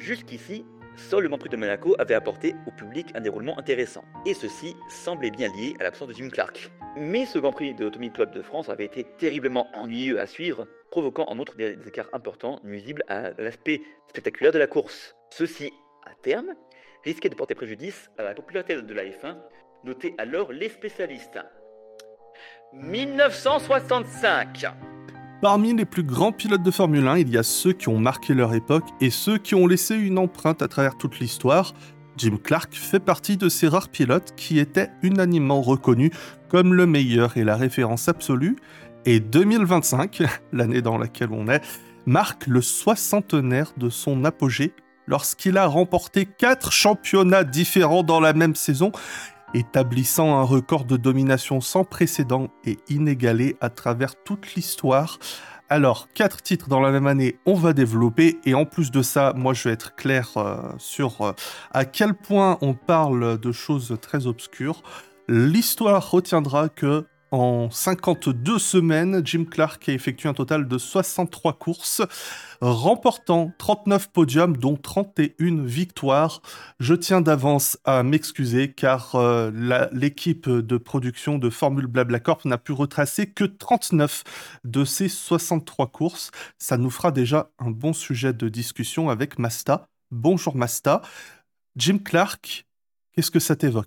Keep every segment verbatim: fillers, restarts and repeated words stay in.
Jusqu'ici, seul le Grand Prix de Monaco avait apporté au public un déroulement intéressant, et ceci semblait bien lié à l'absence de Jim Clark. Mais ce Grand Prix de l'Automobile Club de France avait été terriblement ennuyeux à suivre, provoquant en outre des écarts importants nuisibles à l'aspect spectaculaire de la course. Ceci, à terme, risquait de porter préjudice à la popularité de la F un, notaient alors les spécialistes. mille neuf cent soixante-cinq. Parmi les plus grands pilotes de Formule un, il y a ceux qui ont marqué leur époque et ceux qui ont laissé une empreinte à travers toute l'histoire. Jim Clark fait partie de ces rares pilotes qui étaient unanimement reconnus comme le meilleur et la référence absolue. Et deux mille vingt-cinq, l'année dans laquelle on est, marque le soixantenaire de son apogée lorsqu'il a remporté quatre championnats différents dans la même saison, établissant un record de domination sans précédent et inégalé à travers toute l'histoire. Alors, quatre titres dans la même année, on va développer, et en plus de ça, moi je vais être clair euh, sur euh, à quel point on parle de choses très obscures. L'histoire retiendra que en cinquante-deux semaines, Jim Clark a effectué un total de soixante-trois courses, remportant trente-neuf podiums, dont trente et une victoires. Je tiens d'avance à m'excuser car euh, la, l'équipe de production de Formule BlaBlaCorp n'a pu retracer que trente-neuf de ces soixante-trois courses. Ça nous fera déjà un bon sujet de discussion avec Masta. Bonjour Masta. Jim Clark, qu'est-ce que ça t'évoque ?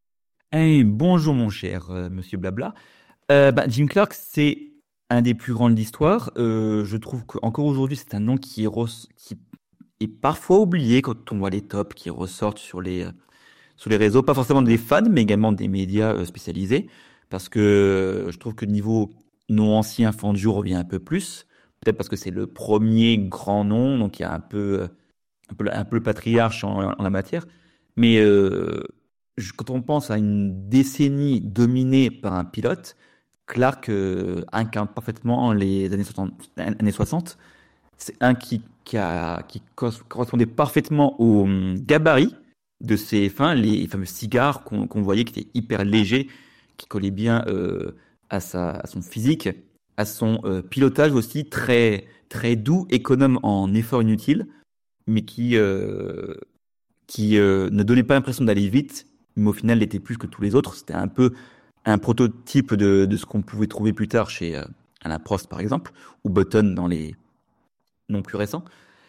Hey, bonjour mon cher euh, monsieur Blabla. Euh, bah, Jim Clark, c'est un des plus grands de l'histoire. Euh, je trouve qu'encore aujourd'hui, c'est un nom qui est, res- qui est parfois oublié quand on voit les tops qui ressortent sur les, euh, sur les réseaux, pas forcément des fans, mais également des médias euh, spécialisés, parce que euh, je trouve que le niveau nom ancien Fangio revient un peu plus, peut-être parce que c'est le premier grand nom, donc il y a un peu, euh, un peu, un peu le patriarche en, en la matière, mais euh, je- quand on pense à une décennie dominée par un pilote, Clark euh, incarne parfaitement les années soixante. Années soixante. C'est un qui, qui, a, qui cos- correspondait parfaitement au hum, gabarit de ses fins, les fameux cigares qu'on qu'on voyait, qui étaient hyper légers, qui collaient bien euh, à, sa, à son physique, à son euh, pilotage aussi, très, très doux, économe en efforts inutiles, mais qui, euh, qui euh, ne donnait pas l'impression d'aller vite, mais au final l'était plus que tous les autres. C'était un peu un prototype de, de ce qu'on pouvait trouver plus tard chez euh, Alain Prost, par exemple, ou Button dans les non plus récents.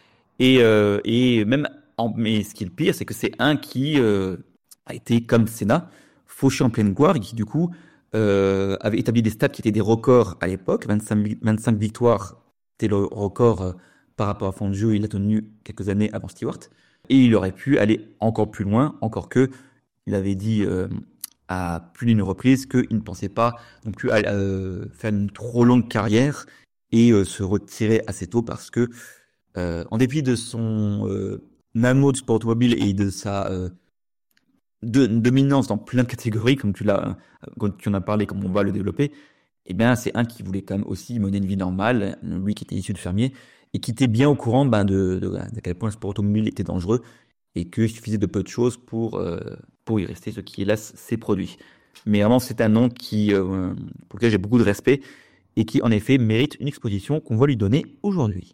Et, euh, et même, en, mais ce qui est le pire, c'est que c'est un qui euh, a été, comme Senna, fauché en pleine gloire et qui, du coup, euh, avait établi des stats qui étaient des records à l'époque. vingt-cinq, vi- vingt-cinq victoires, c'était le record euh, par rapport à Fangio. Il l'a tenu quelques années avant Stewart. Et il aurait pu aller encore plus loin, encore que il avait dit euh, à plus d'une reprise qu'il ne pensait pas non plus à euh, faire une trop longue carrière et euh, se retirer assez tôt parce que, euh, en dépit de son euh, amour du sport automobile et de sa euh, de, dominance dans plein de catégories, comme tu l'as, comme tu en as parlé, comme on va le développer, eh bien, c'est un qui voulait quand même aussi mener une vie normale, lui qui était issu de fermier, et qui était bien au courant ben, de, de, de quel point le sport automobile était dangereux, et qu'il suffisait de peu de choses pour, euh, pour y rester, ce qui, hélas, s'est produit. Mais vraiment, c'est un nom qui, euh, pour lequel j'ai beaucoup de respect, et qui, en effet, mérite une exposition qu'on va lui donner aujourd'hui.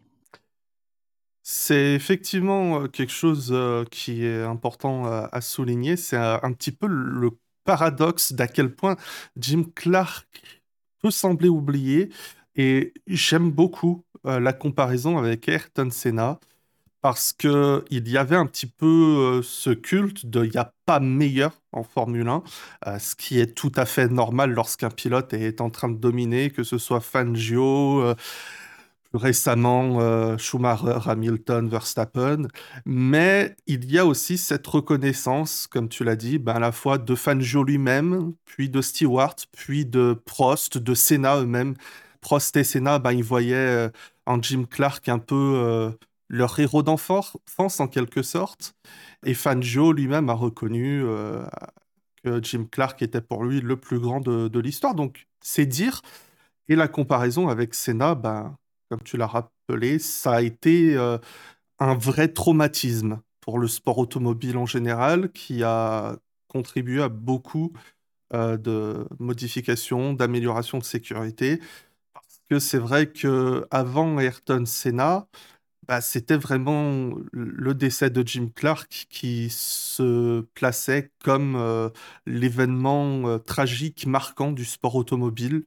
C'est effectivement euh, quelque chose euh, qui est important euh, à souligner. C'est un, un petit peu le paradoxe d'à quel point Jim Clark peut sembler oublié. Et j'aime beaucoup euh, la comparaison avec Ayrton Senna parce que il y avait un petit peu euh, ce culte de il n'y a pas meilleur en Formule un, euh, ce qui est tout à fait normal lorsqu'un pilote est en train de dominer, que ce soit Fangio, euh, plus récemment euh, Schumacher, Hamilton, Verstappen. Mais il y a aussi cette reconnaissance, comme tu l'as dit, ben, à la fois de Fangio lui-même, puis de Stewart, puis de Prost, de Senna eux-mêmes. Prost et Senna, ben, ils voyaient euh, en Jim Clark un peu euh, leur héros d'enfance, en quelque sorte. Et Fangio lui-même a reconnu euh, que Jim Clark était pour lui le plus grand de, de l'histoire. Donc, c'est dire. Et la comparaison avec Senna, ben, comme tu l'as rappelé, ça a été euh, un vrai traumatisme pour le sport automobile en général, qui a contribué à beaucoup euh, de modifications, d'améliorations de sécurité. Parce que c'est vrai que avant Ayrton Senna, Bah, c'était vraiment le décès de Jim Clark qui se plaçait comme euh, l'événement euh, tragique marquant du sport automobile.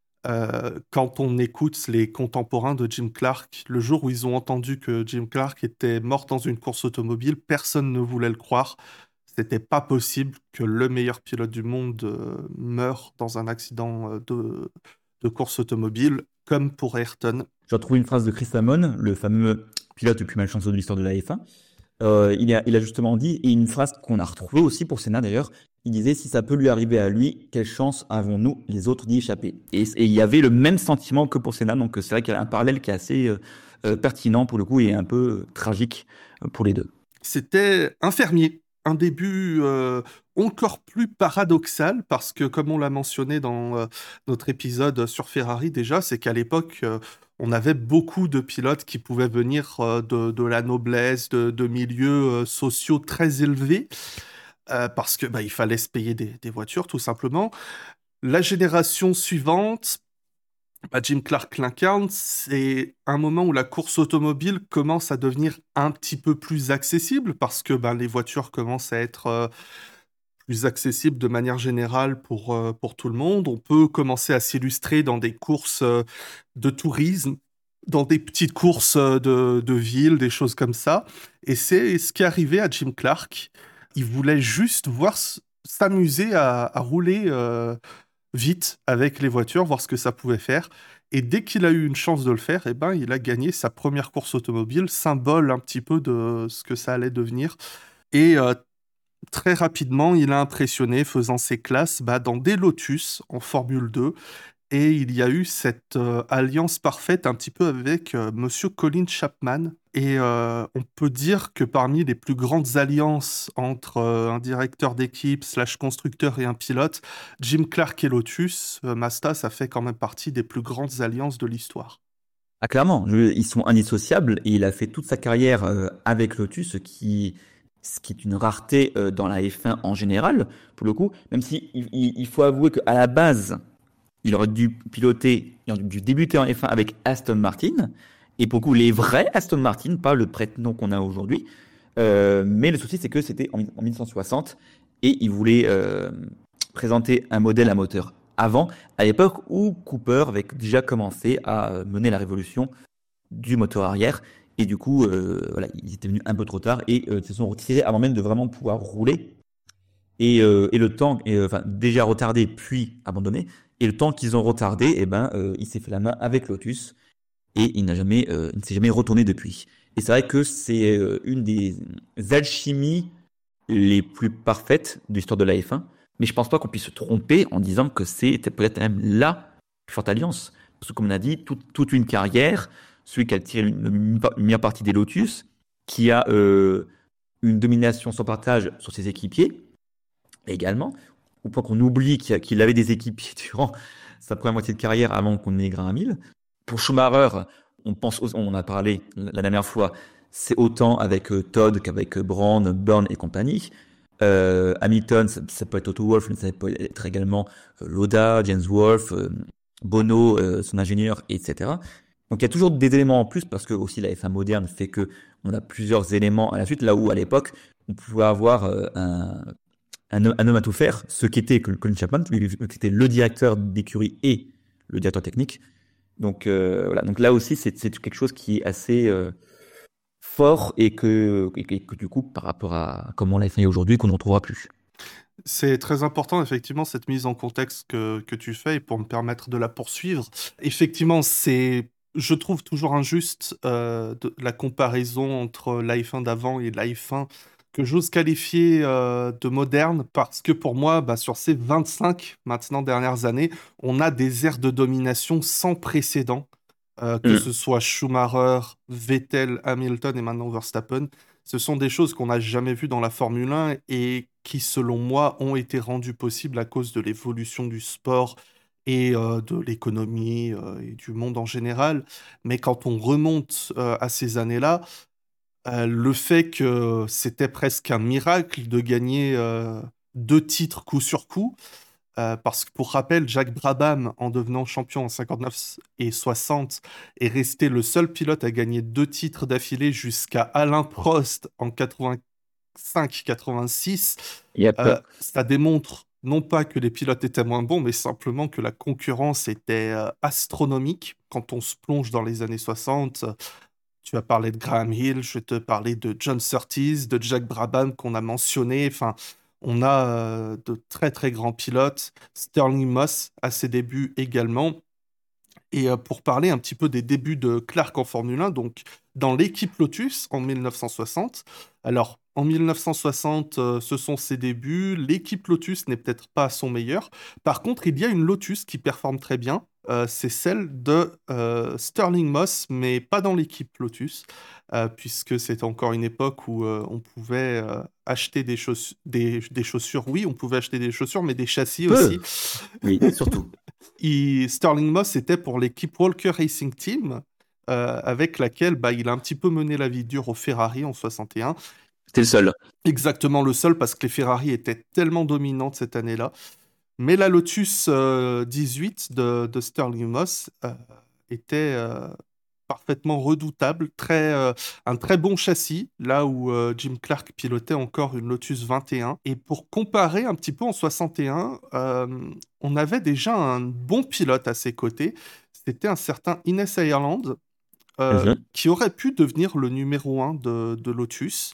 Euh, quand on écoute les contemporains de Jim Clark, le jour où ils ont entendu que Jim Clark était mort dans une course automobile, personne ne voulait le croire. C'était pas possible que le meilleur pilote du monde euh, meure dans un accident euh, de, de course automobile, comme pour Ayrton. Je retrouve une phrase de Chris Amon, le fameux pilote le plus malchanceux de l'histoire de la F un. Euh, il, a, il a justement dit, et une phrase qu'on a retrouvée aussi pour Senna d'ailleurs, il disait: si ça peut lui arriver à lui, quelle chance avons-nous les autres d'y échapper. Et, et il y avait le même sentiment que pour Senna, donc c'est vrai qu'il y a un parallèle qui est assez euh, euh, pertinent pour le coup et un peu euh, tragique euh, pour les deux. C'était un fermier. Un début euh, encore plus paradoxal parce que, comme on l'a mentionné dans euh, notre épisode sur Ferrari déjà, c'est qu'à l'époque, euh, on avait beaucoup de pilotes qui pouvaient venir euh, de, de la noblesse, de, de milieux euh, sociaux très élevés, euh, parce que bah, il fallait se payer des, des voitures tout simplement. La génération suivante, bah, Jim Clark l'incarne, c'est un moment où la course automobile commence à devenir un petit peu plus accessible parce que bah, les voitures commencent à être euh, plus accessibles de manière générale pour, euh, pour tout le monde. On peut commencer à s'illustrer dans des courses euh, de tourisme, dans des petites courses euh, de, de ville, des choses comme ça. Et c'est ce qui est arrivé à Jim Clark. Il voulait juste voir s- s'amuser à, à rouler euh, vite avec les voitures, voir ce que ça pouvait faire. Et dès qu'il a eu une chance de le faire, eh ben, il a gagné sa première course automobile, symbole un petit peu de ce que ça allait devenir. Et euh, très rapidement, il a impressionné, faisant ses classes bah, dans des Lotus en Formule deux. Et il y a eu cette euh, alliance parfaite un petit peu avec euh, Monsieur Colin Chapman. Et euh, on peut dire que parmi les plus grandes alliances entre euh, un directeur d'équipe, slash constructeur et un pilote, Jim Clark et Lotus, euh, Mazda, ça fait quand même partie des plus grandes alliances de l'histoire. Ah, clairement, je- ils sont indissociables et il a fait toute sa carrière euh, avec Lotus, ce qui, ce qui est une rareté euh, dans la F un en général, pour le coup, même si il, il- il faut avouer qu'à la base, il aurait dû piloter, il aurait dû débuter en F un avec Aston Martin, et pour le coup, les vrais Aston Martin, pas le prête-nom qu'on a aujourd'hui. Euh, mais le souci, c'est que c'était en, en mille neuf cent soixante, et il voulait euh, présenter un modèle à moteur avant, à l'époque où Cooper avait déjà commencé à euh, mener la révolution du moteur arrière. Et du coup, euh, voilà, ils étaient venus un peu trop tard et euh, se sont retirés avant même de vraiment pouvoir rouler. Et, euh, et le temps, et, euh, enfin, déjà retardé puis abandonné. Et le temps qu'ils ont retardé, eh ben, euh, il s'est fait la main avec Lotus et il n'a jamais, euh, il ne s'est jamais retourné depuis. Et c'est vrai que c'est euh, une des alchimies les plus parfaites de l'histoire de la F un. Mais je pense pas qu'on puisse se tromper en disant que c'était peut-être même la plus forte alliance. Parce que comme on a dit, tout- toute une carrière, celui qui a tiré une, une meilleure partie des Lotus, qui a euh, une domination sans partage sur ses équipiers, également, au point qu'on oublie qu'il, qu'il avait des équipiers durant sa première moitié de carrière avant qu'on ait Graham Hill. Pour Schumacher, on pense, on en a parlé la dernière fois, c'est autant avec euh, Todd qu'avec euh, Brown, Byrne et compagnie. Euh, Hamilton, ça, ça peut être Toto Wolff, mais ça peut être également euh, Lauda, James Wolff, euh, Bono, euh, son ingénieur, et cetera. Donc il y a toujours des éléments en plus parce que aussi la F un moderne fait que on a plusieurs éléments à la suite. Là où à l'époque on pouvait avoir euh, un, un, un homme à tout faire, ce qui était Colin Chapman, qui était le directeur d'écurie et le directeur technique. Donc euh, voilà. Donc là aussi c'est, c'est quelque chose qui est assez euh, fort et que, et que du coup par rapport à comment la F un est aujourd'hui qu'on ne retrouvera plus. C'est très important, effectivement, cette mise en contexte que, que tu fais et pour me permettre de la poursuivre. Effectivement, c'est, je trouve toujours injuste euh, de, la comparaison entre l'i un d'avant et l'i un que j'ose qualifier euh, de moderne parce que pour moi, bah, sur ces vingt-cinq maintenant dernières années, on a des ères de domination sans précédent, euh, que ce Mm. soit Schumacher, Vettel, Hamilton et maintenant Verstappen. Ce sont des choses qu'on n'a jamais vues dans la Formule un et qui, selon moi, ont été rendues possibles à cause de l'évolution du sport et euh, de l'économie euh, et du monde en général. Mais quand on remonte euh, à ces années-là, euh, le fait que c'était presque un miracle de gagner euh, deux titres coup sur coup, Euh, parce que pour rappel, Jack Brabham, en devenant champion en cinquante-neuf et soixante, est resté le seul pilote à gagner deux titres d'affilée jusqu'à Alain Prost en quatre-vingt-cinq quatre-vingt-six. Yep. Euh, ça démontre non pas que les pilotes étaient moins bons, mais simplement que la concurrence était euh, astronomique. Quand on se plonge dans les années soixante, euh, tu as parlé de Graham Hill, je vais te parler de John Surtees, de Jack Brabham qu'on a mentionné. Enfin, on a euh, de très très grands pilotes. Sterling Moss à ses débuts également. Et euh, pour parler un petit peu des débuts de Clark en Formule un, donc dans l'équipe Lotus en mille neuf cent soixante. Alors, en mille neuf cent soixante, euh, ce sont ses débuts. L'équipe Lotus n'est peut-être pas à son meilleur. Par contre, il y a une Lotus qui performe très bien. Euh, c'est celle de euh, Sterling Moss, mais pas dans l'équipe Lotus, euh, puisque c'était encore une époque où euh, on pouvait euh, acheter des, chauss- des, des chaussures. Oui, on pouvait acheter des chaussures, mais des châssis aussi. Peu. Oui, surtout. Il- Sterling Moss était pour l'équipe Walker Racing Team, euh, avec laquelle bah, il a un petit peu mené la vie dure au Ferrari en soixante et un. C'était le seul. Exactement le seul, parce que les Ferrari étaient tellement dominantes cette année-là. Mais la Lotus euh, dix-huit de, de Sterling Moss euh, était euh, parfaitement redoutable, très, euh, un très bon châssis, là où euh, Jim Clark pilotait encore une Lotus vingt et un. Et pour comparer un petit peu en soixante et un, euh, on avait déjà un bon pilote à ses côtés. C'était un certain Ines Ireland, euh, Mhm. qui aurait pu devenir le numéro un de, de Lotus.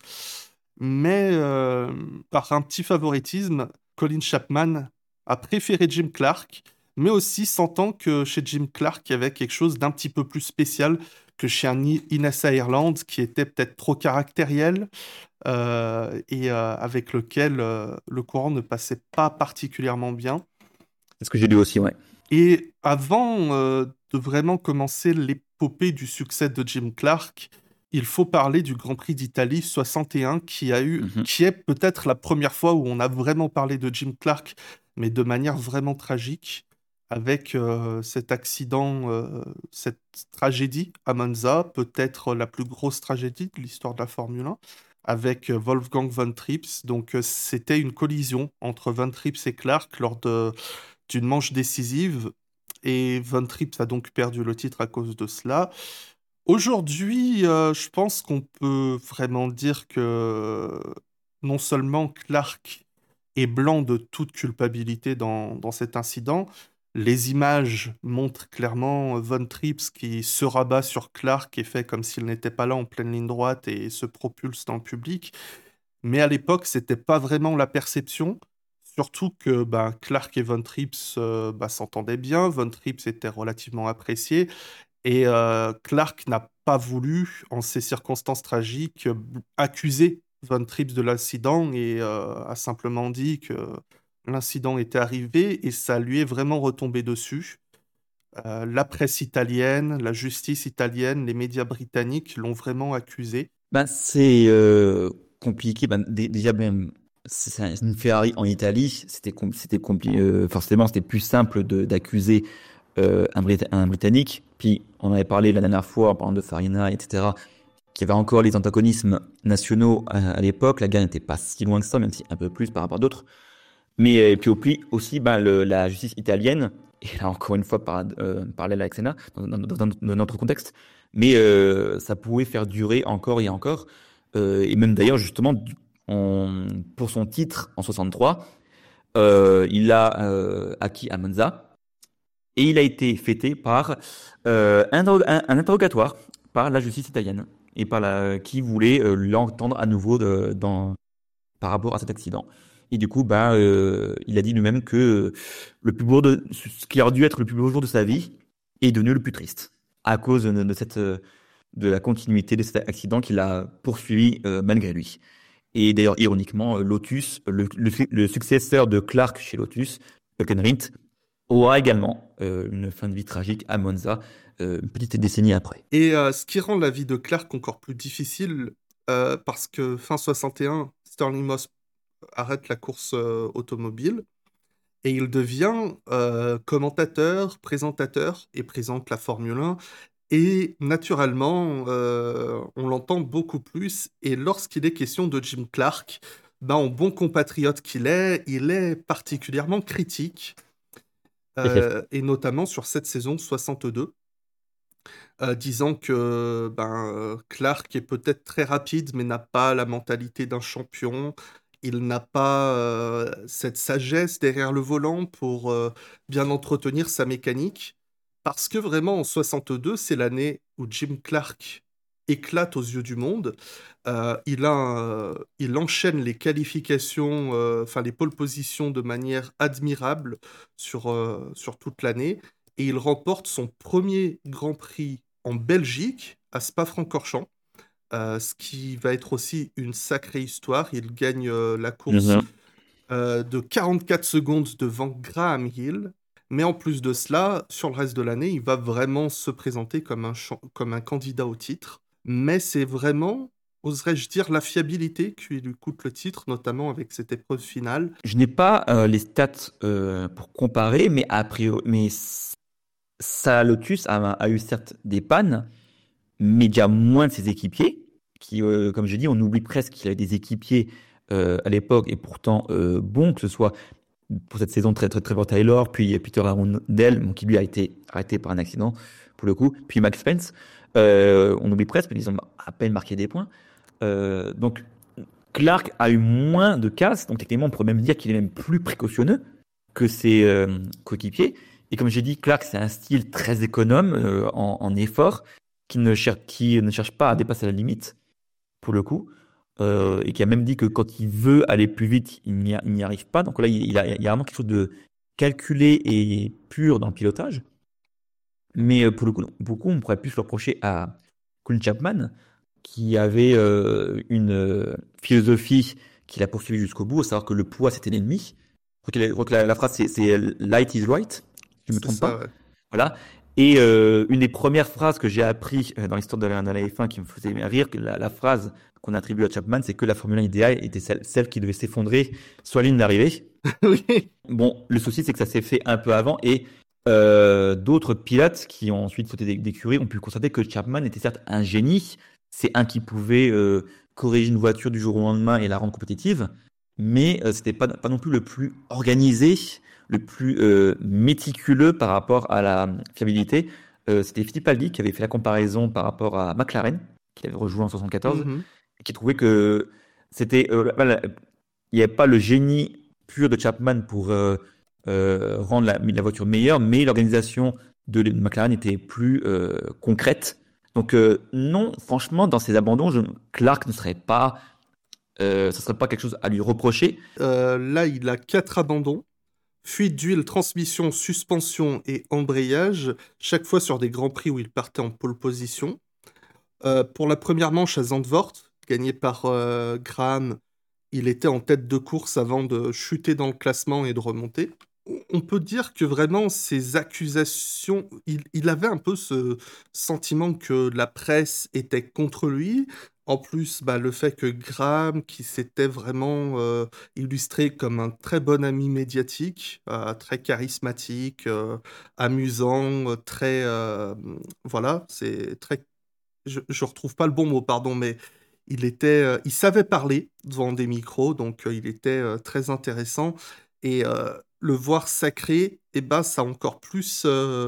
Mais euh, par un petit favoritisme, Colin Chapman a préféré Jim Clark, mais aussi sentant que chez Jim Clark, il y avait quelque chose d'un petit peu plus spécial que chez un I- Ines Ireland, qui était peut-être trop caractériel euh, et euh, avec lequel euh, le courant ne passait pas particulièrement bien. C'est ce que j'ai lu aussi, ouais. Et avant euh, de vraiment commencer l'épopée du succès de Jim Clark, il faut parler du Grand Prix d'Italie soixante et un qui a eu, Mhm. qui est peut-être la première fois où on a vraiment parlé de Jim Clark, mais de manière vraiment tragique, avec euh, cet accident, euh, cette tragédie à Monza, peut-être la plus grosse tragédie de l'histoire de la Formule un, avec euh, Wolfgang Von Trips. Donc euh, c'était une collision entre Von Trips et Clark lors de d'une manche décisive, et Von Trips a donc perdu le titre à cause de cela. Aujourd'hui, euh, je pense qu'on peut vraiment dire que non seulement Clark est blanc de toute culpabilité dans, dans cet incident, les images montrent clairement Von Trips qui se rabat sur Clark et fait comme s'il n'était pas là en pleine ligne droite et se propulse dans le public. Mais à l'époque, c'était pas vraiment la perception. Surtout que bah, Clark et Von Trips euh, bah, s'entendaient bien. Von Trips était relativement apprécié. Et euh, Clark n'a pas voulu, en ces circonstances tragiques, euh, accuser Von Trips de l'incident et euh, a simplement dit que l'incident était arrivé et ça lui est vraiment retombé dessus. Euh, la presse italienne, la justice italienne, les médias britanniques l'ont vraiment accusé. Ben, c'est euh, compliqué. Ben, dé- déjà, même, c'est c'est une Ferrari en Italie. C'était com- c'était compli- euh, forcément, c'était plus simple de d'accuser euh, un, Brit- un Britannique. Puis, on avait parlé la dernière fois, en parlant de Farina, et cetera, qu'il y avait encore les antagonismes nationaux à, à l'époque. La guerre n'était pas si loin que ça, même si un peu plus par rapport à d'autres. Mais euh, et puis au plus aussi, ben, le- la justice italienne, et là encore une fois par, euh, parallèle avec Senna, dans, dans, dans, dans notre contexte, mais euh, ça pouvait faire durer encore et encore. Euh, et même d'ailleurs, justement, du- on- pour son titre en soixante-trois, euh, il l'a euh, acquis à Monza, et il a été fêté par euh, un, interro- un- un interrogatoire par la justice italienne, et par la, qui voulait euh, l'entendre à nouveau de- dans, par rapport à cet accident. Et du coup, bah, euh, il a dit lui-même que le plus beau de, ce qui aurait dû être le plus beau jour de sa vie est devenu le plus triste à cause de, de cette, euh, de la continuité de cet accident qu'il a poursuivi euh, malgré lui. Et d'ailleurs, ironiquement, euh, Lotus, le, le, le successeur de Clark chez Lotus, Hülkenried, aura également euh, une fin de vie tragique à Monza, euh, une petite décennie après. Et euh, ce qui rend la vie de Clark encore plus difficile, euh, parce que fin soixante et un, Sterling Moss arrête la course euh, automobile et il devient euh, commentateur, présentateur et présente la Formule un. Et naturellement, euh, on l'entend beaucoup plus. Et lorsqu'il est question de Jim Clark, ben, en bon compatriote qu'il est, il est particulièrement critique, Effectivement. euh, et notamment sur cette saison soixante-deux, euh, disant que ben, euh, Clark est peut-être très rapide, mais n'a pas la mentalité d'un champion. Il n'a pas euh, cette sagesse derrière le volant pour euh, bien entretenir sa mécanique. Parce que vraiment, en soixante-deux, c'est l'année où Jim Clark éclate aux yeux du monde. Euh, il a, euh, il enchaîne les qualifications, euh, enfin les pole positions de manière admirable sur, euh, sur toute l'année. Et il remporte son premier Grand Prix en Belgique, à Spa-Francorchamps, euh, ce qui va être aussi une sacrée histoire. Il gagne euh, la course Mhm. euh, de quarante-quatre secondes devant Graham Hill. Mais en plus de cela, sur le reste de l'année, il va vraiment se présenter comme un, chan- comme un candidat au titre. Mais c'est vraiment, oserais-je dire, la fiabilité qui lui coûte le titre, notamment avec cette épreuve finale. Je n'ai pas euh, les stats euh, pour comparer, mais a priori, mais s- sa Lotus a, a eu certes des pannes, mais déjà moins de ses équipiers, qui, euh, comme je dis, on oublie presque qu'il avait des équipiers euh, à l'époque et pourtant euh, bons, que ce soit pour cette saison très très Trevor Taylor, puis Peter Arundel, bon, qui lui a été arrêté par un accident pour le coup, puis Max Spence. Euh, on oublie presque, mais ils ont à peine marqué des points. Euh, donc Clark a eu moins de casse, donc techniquement on pourrait même dire qu'il est même plus précautionneux que ses euh, coéquipiers. Et comme j'ai dit, Clark c'est un style très économe euh, en, en effort, qui ne, cher- qui ne cherche pas à dépasser la limite pour le coup, euh, et qui a même dit que quand il veut aller plus vite, il n'y, a- il n'y arrive pas. Donc là, il, il a, il y a vraiment quelque chose de calculé et pur dans le pilotage. Mais euh, pour le coup, beaucoup, on pourrait plus le reprocher à Colin Chapman, qui avait euh, une euh, philosophie qu'il a poursuivie jusqu'au bout, à savoir que le poids, c'était l'ennemi. Je crois que la, je crois que la- la phrase, c'est, c'est Light is right, si je ne me C'est trompe ça, pas. ouais. Voilà. Et euh, une des premières phrases que j'ai appris euh, dans l'histoire de la, de la F un qui me faisait rire, que la, la phrase qu'on attribue à Chapman, c'est que la Formule un idéale était celle, celle qui devait s'effondrer sur la ligne d'arrivée. Oui. Bon, le souci, c'est que ça s'est fait un peu avant et euh, d'autres pilotes qui ont ensuite sauté d'é- d'écurie ont pu constater que Chapman était certes un génie. C'est un qui pouvait euh, corriger une voiture du jour au lendemain et la rendre compétitive, mais euh, c'était pas, pas non plus le plus organisé, le plus euh, méticuleux par rapport à la fiabilité. Euh, c'était Fittipaldi qui avait fait la comparaison par rapport à McLaren, qui avait rejoint en soixante-quatorze, Mhm. et qui trouvait que c'était, euh, voilà, il n'y avait pas le génie pur de Chapman pour euh, euh, rendre la, la voiture meilleure, mais l'organisation de McLaren était plus euh, concrète. Donc euh, non, franchement, dans ces abandons, je, Clark ne serait pas, euh, ce serait pas quelque chose à lui reprocher. Euh, là, il a quatre abandons. Fuite d'huile, transmission, suspension et embrayage, chaque fois sur des grands prix où il partait en pole position. Euh, pour la première manche à Zandvoort, gagnée par euh, Graham, il était en tête de course avant de chuter dans le classement et de remonter. On peut dire que vraiment ces accusations, il, il avait un peu ce sentiment que la presse était contre lui. En plus, bah, le fait que Graham, qui s'était vraiment euh, illustré comme un très bon ami médiatique, euh, très charismatique, euh, amusant, euh, très... euh, voilà, c'est très... Je, je retrouve pas le bon mot, pardon, mais il était, euh, il savait parler devant des micros, donc euh, il était euh, très intéressant. Et euh, le voir sacré, eh ben, ça a encore plus euh,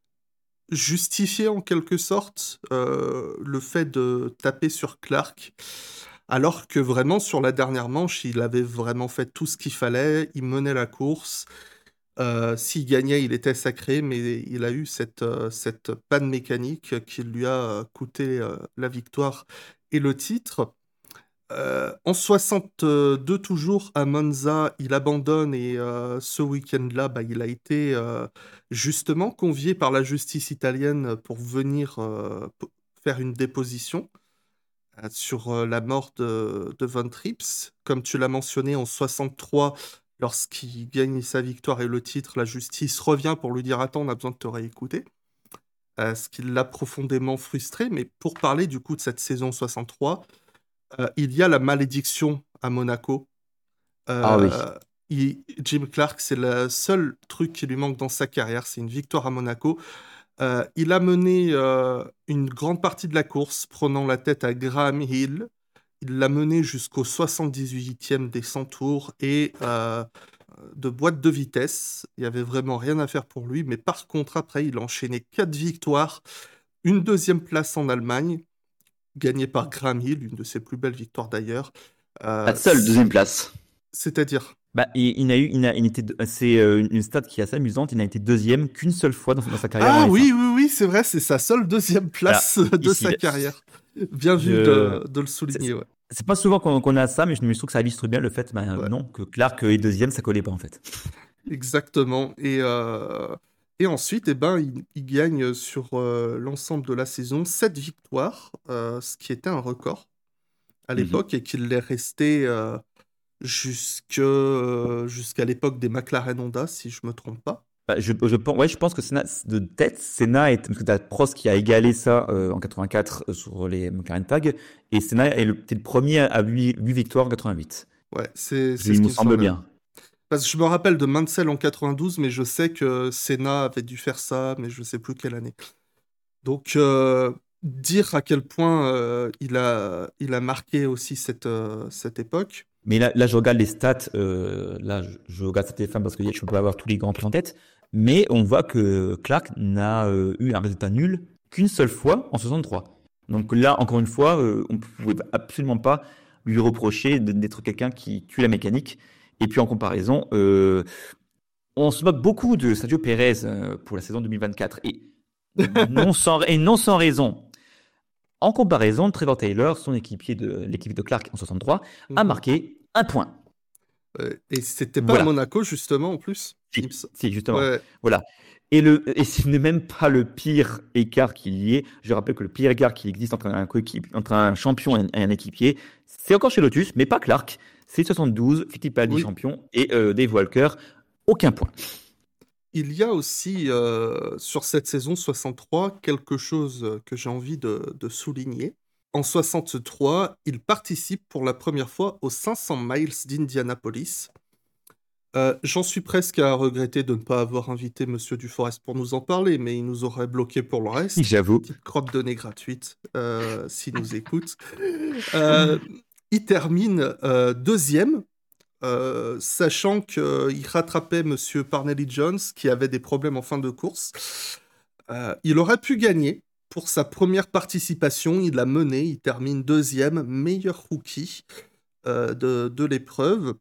justifié en quelque sorte euh, le fait de taper sur Clark. Alors que vraiment, sur la dernière manche, il avait vraiment fait tout ce qu'il fallait, il menait la course. Euh, s'il gagnait, il était sacré, mais il a eu cette, euh, cette panne mécanique qui lui a euh, coûté euh, la victoire et le titre. Euh, en soixante-deux, toujours à Monza, il abandonne et euh, ce week-end-là, bah, il a été euh, justement convié par la justice italienne pour venir euh, p- faire une déposition euh, sur euh, la mort de, de Von Trips. Comme tu l'as mentionné, en soixante-trois, lorsqu'il gagne sa victoire et le titre, la justice revient pour lui dire: Attends, on a besoin de te réécouter. Euh, ce qui l'a profondément frustré. Mais pour parler du coup de cette saison soixante-trois, euh, il y a la malédiction à Monaco. Ah oui. Euh, il- Jim Clark, c'est le seul truc qui lui manque dans sa carrière, c'est une victoire à Monaco. Euh, il a mené euh, une grande partie de la course, prenant la tête à Graham Hill. il l'a mené jusqu'au soixante-dix-huitième des cent tours et euh, de boîte de vitesse. Il n'y avait vraiment rien à faire pour lui. Mais par contre, après, il a enchaîné quatre victoires, une deuxième place en Allemagne, gagnée par Graham Hill, une de ses plus belles victoires d'ailleurs. Euh, La seule deuxième place. C'est-à-dire Bah, il, il a eu, il a, il était, c'est euh, une stat qui est assez amusante. Il n'a été deuxième qu'une seule fois dans, dans sa carrière. Ah en oui, F un. oui, oui, c'est vrai, c'est sa seule deuxième place Voilà, de ici, sa carrière. Bien vu je- de, de le c'est, souligner, ouais. c'est pas souvent qu'on, qu'on a ça, mais je me trouve que ça illustre bien le fait, bah, Ouais. non, que Clark est deuxième, ça collait pas en fait. Exactement. Et, euh, et ensuite, eh ben, il, il gagne sur euh, l'ensemble de la saison sept victoires, euh, ce qui était un record à Mhm. l'époque et qu'il est resté euh, jusque, euh, jusqu'à l'époque des McLaren Honda, si je me trompe pas. Bah, je, je pense, ouais, je pense que Senna, de tête, Senna est, parce que t'as Prost qui a égalé ça euh, en quatre-vingt-quatre euh, sur les McLaren Tag, et Senna est le, était le premier à huit victoires en quatre-vingt-huit. Ouais, c'est c'est Il ce me qui me semble semble. bien. Parce que je me rappelle de Mansell en quatre-vingt-douze, mais je sais que Senna avait dû faire ça, mais je sais plus quelle année. Donc, euh, dire à quel point euh, il a, il a marqué aussi cette, euh, cette époque. Mais là, là, je regarde les stats. Euh, là, je, je regarde cette F un parce que je peux pas avoir tous les grands prix en tête. Mais on voit que Clark n'a euh, eu un résultat nul qu'une seule fois en soixante-trois. Donc là, encore une fois, euh, on ne pouvait absolument pas lui reprocher de- d'être quelqu'un qui tue la mécanique. Et puis en comparaison, euh, on se moque beaucoup de Sergio Pérez euh, pour la saison deux mille vingt-quatre. Et non sans, et non sans raison. En comparaison, Trevor Taylor, son équipier de l'équipe de Clark en soixante-trois, a Mhm. marqué un point. Euh, et c'était pas à Voilà. Monaco, justement, en plus. Il me Si, s- si, justement. Ouais, Voilà. Et, le, et ce n'est même pas le pire écart qu'il y ait. Je rappelle que le pire écart qui existe entre un, coéquipe, entre un champion et un, et un équipier, c'est encore chez Lotus, mais pas Clark. C'est soixante-douze, Fittipaldi oui. champion et euh, Dave Walker, aucun point. Il y a aussi, euh, sur cette saison soixante-trois, quelque chose que j'ai envie de, de souligner. En soixante-trois, il participe pour la première fois aux cinq cents miles d'Indianapolis. Euh, j'en suis presque à regretter de ne pas avoir invité Monsieur Duforest pour nous en parler, mais il nous aurait bloqué pour le reste. J'avoue. Petite crotte de nez gratuite, euh, s'il nous écoute. Euh, il termine euh, deuxième, euh, sachant qu'il rattrapait Monsieur Parnelly Jones, qui avait des problèmes en fin de course. Euh, il aurait pu gagner. Pour sa première participation, il a mené, il termine deuxième, meilleur rookie euh, de, de l'épreuve.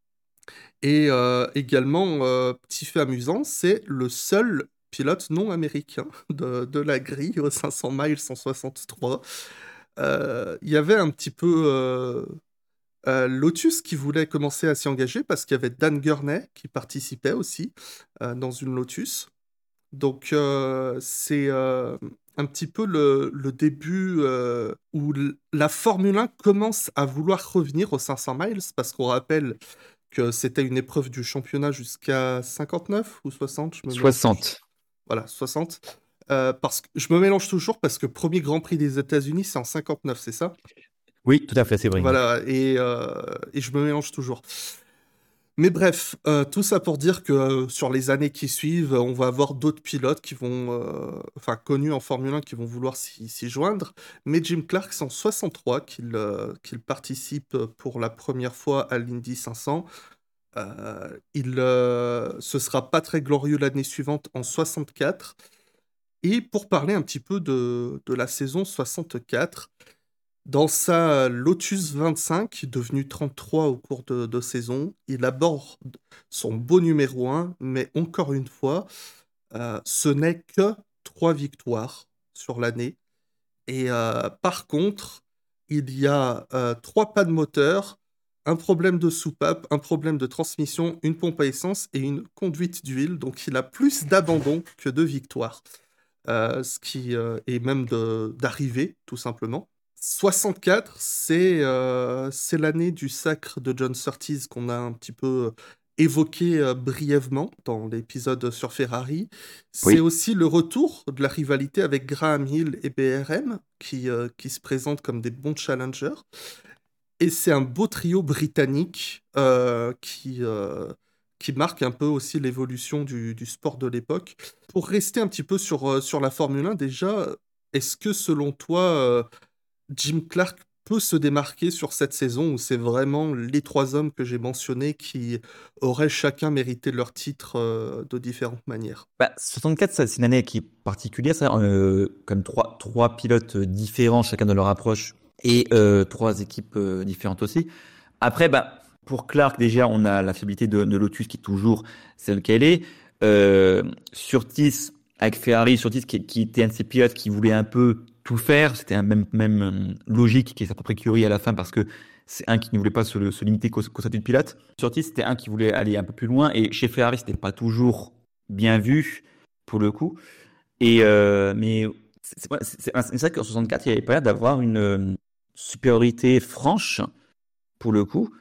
Et euh, également, euh, petit fait amusant, c'est le seul pilote non américain de, de la grille aux cinq cents miles en soixante-trois. Euh, Il y avait un petit peu euh, euh, Lotus qui voulait commencer à s'y engager parce qu'il y avait Dan Gurney qui participait aussi euh, dans une Lotus. Donc euh, c'est euh, un petit peu le, le début euh, où l- la Formule un commence à vouloir revenir aux cinq cents miles parce qu'on rappelle que c'était une épreuve du championnat jusqu'à cinquante-neuf ou soixante, je me mélange. soixante. Voilà, soixante. Euh, parce que je me mélange toujours parce que premier Grand Prix des États-Unis, c'est en cinquante-neuf, c'est ça? Oui, tout à fait, c'est vrai. Voilà, et, euh, et je me mélange toujours. Mais bref, euh, tout ça pour dire que euh, sur les années qui suivent, on va avoir d'autres pilotes qui vont, euh, enfin connus en Formule un, qui vont vouloir s'y s'y joindre. Mais Jim Clark, c'est en soixante-trois qu'il euh, qu'il participe pour la première fois à l'Indy cinq cents. Euh, il, euh, ce sera pas très glorieux l'année suivante en soixante-quatre. Et pour parler un petit peu de, de la saison soixante-quatre, dans sa Lotus vingt-cinq, devenue trente-trois au cours de, de saison, il aborde son beau numéro un, mais encore une fois, euh, ce n'est que trois victoires sur l'année. Et euh, par contre, il y a euh, trois pannes moteur, un problème de soupape, un problème de transmission, une pompe à essence et une conduite d'huile. Donc il a plus d'abandon que de victoires. Euh, ce qui euh, est même de- d'arrivée, tout simplement. soixante-quatre, c'est euh, c'est l'année du sacre de John Surtees qu'on a un petit peu évoqué euh, brièvement dans l'épisode sur Ferrari. C'est Oui. aussi le retour de la rivalité avec Graham Hill et B R M qui, euh, qui se présentent comme des bons challengers. Et c'est un beau trio britannique euh, qui, euh, qui marque un peu aussi l'évolution du, du sport de l'époque. Pour rester un petit peu sur, euh, sur la Formule un, déjà, est-ce que selon toi, euh, Jim Clark peut se démarquer sur cette saison, ou c'est vraiment les trois hommes que j'ai mentionnés qui auraient chacun mérité leur titre euh, de différentes manières? Bah, soixante-quatre, ça, c'est une année qui est particulière, ça, euh, comme trois, trois pilotes différents, chacun de leur approche, et euh, trois équipes euh, différentes aussi. Après, bah, pour Clark, déjà, on a la fiabilité de, de Lotus qui est toujours celle qu'elle est. Euh, Surtees, avec Ferrari, Surtees qui, qui était un de ces pilotes qui voulait un peu tout faire. C'était un même, même euh, logique qui est sa propre écurie à la fin parce que c'est un qui ne voulait pas se, se limiter qu'au, qu'au statut de pilote. Surtees, c'était un qui voulait aller un peu plus loin. Et chez Ferrari, c'était pas toujours bien vu, pour le coup. Et, euh, mais c'est, c'est, c'est, c'est vrai qu'en soixante-quatre, il n'y avait pas l'air d'avoir une euh, supériorité franche, pour le coup.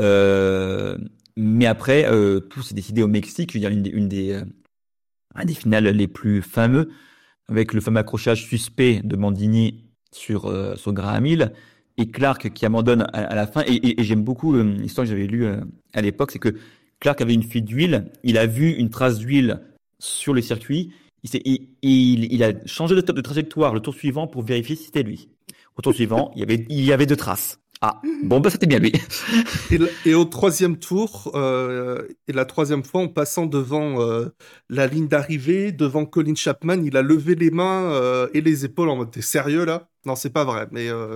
Euh, mais après, euh, tout s'est décidé au Mexique. Je veux dire, une des, une des, euh, un des finales les plus fameux, avec le fameux accrochage suspect de Bandini sur, euh, sur Graham Hill, et Clark qui abandonne à, à la fin. Et, et, et j'aime beaucoup euh, l'histoire que j'avais lue euh, à l'époque, c'est que Clark avait une fuite d'huile, il a vu une trace d'huile sur le circuit, il, s'est, il, il, il a changé de, de trajectoire le tour suivant pour vérifier si c'était lui. Au tour suivant, il y avait, il y avait deux traces. Ah, bon, bah c'était bien lui. Et, le- et au troisième tour, euh, et la troisième fois, en passant devant euh, la ligne d'arrivée, devant Colin Chapman, il a levé les mains euh, et les épaules en mode t'es sérieux là? Non, c'est pas vrai, mais euh,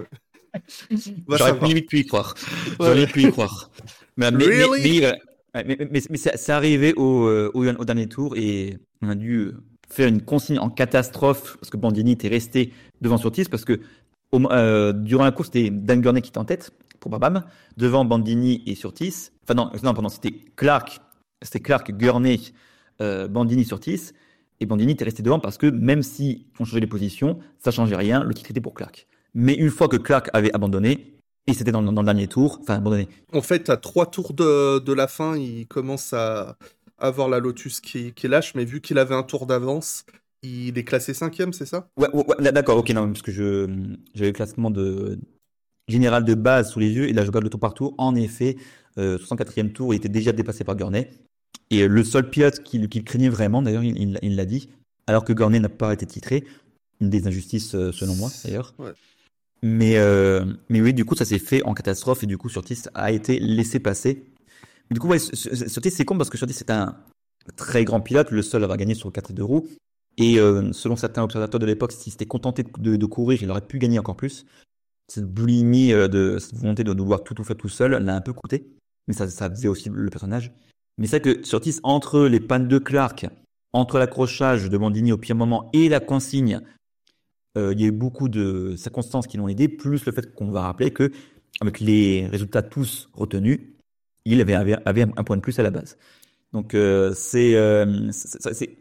va J'aurais savoir. limite pu y croire. Ouais. J'aurais limite pu y croire. Mais, mais, mais, Really? mais, euh, ouais, mais, mais, mais c'est, c'est arrivé au, euh, au, au dernier tour et on a dû faire une consigne en catastrophe parce que Bandini était resté devant Surtees parce que au, euh, durant la course, c'était Dan Gurney qui était en tête pour Babam, devant Bandini et Surtees. Enfin non, non pardon, c'était Clark, c'était Clark, Gurney, euh, Bandini, Surtees. Et Bandini était resté devant parce que même si on changeait les positions, ça changeait rien, le titre était pour Clark. Mais une fois que Clark avait abandonné, et c'était dans, dans le dernier tour, enfin abandonné. En fait, à trois tours de, de la fin, il commence à avoir la Lotus qui, qui lâche, mais vu qu'il avait un tour d'avance, il est classé cinquième, c'est ça? Ouais, ouais, ouais, d'accord, ok, non, parce que je, j'avais le classement de, général de base sous les yeux, et là je regarde le tour par tour. En effet, euh, soixante-quatrième tour, il était déjà dépassé par Gurney. Et le seul pilote qu'il qui craignait vraiment, d'ailleurs, il, il, il l'a dit, alors que Gurney n'a pas été titré. Une des injustices, euh, selon moi, d'ailleurs. Ouais. Mais, euh, mais oui, du coup, ça s'est fait en catastrophe, et du coup, Surtees a été laissé passer. Du coup, ouais, Surtees, c'est con parce que Surtees, c'est un très grand pilote, le seul à avoir gagné sur quatre et deux roues. Et euh, selon certains observateurs de l'époque, s'il s'était contenté de, de courir, il aurait pu gagner encore plus. Cette boulimie, euh, de cette volonté de devoir tout, tout faire tout seul, l'a un peu coûté. Mais ça, ça faisait aussi le personnage. Mais c'est vrai que Surtees, entre les pannes de Clark, entre l'accrochage de Bandini au pire moment et la consigne, euh, il y a eu beaucoup de circonstances qui l'ont aidé, plus le fait qu'on va rappeler que, avec les résultats tous retenus, il avait, avait, avait un point de plus à la base. Donc, euh, c'est, euh, c'est, c'est.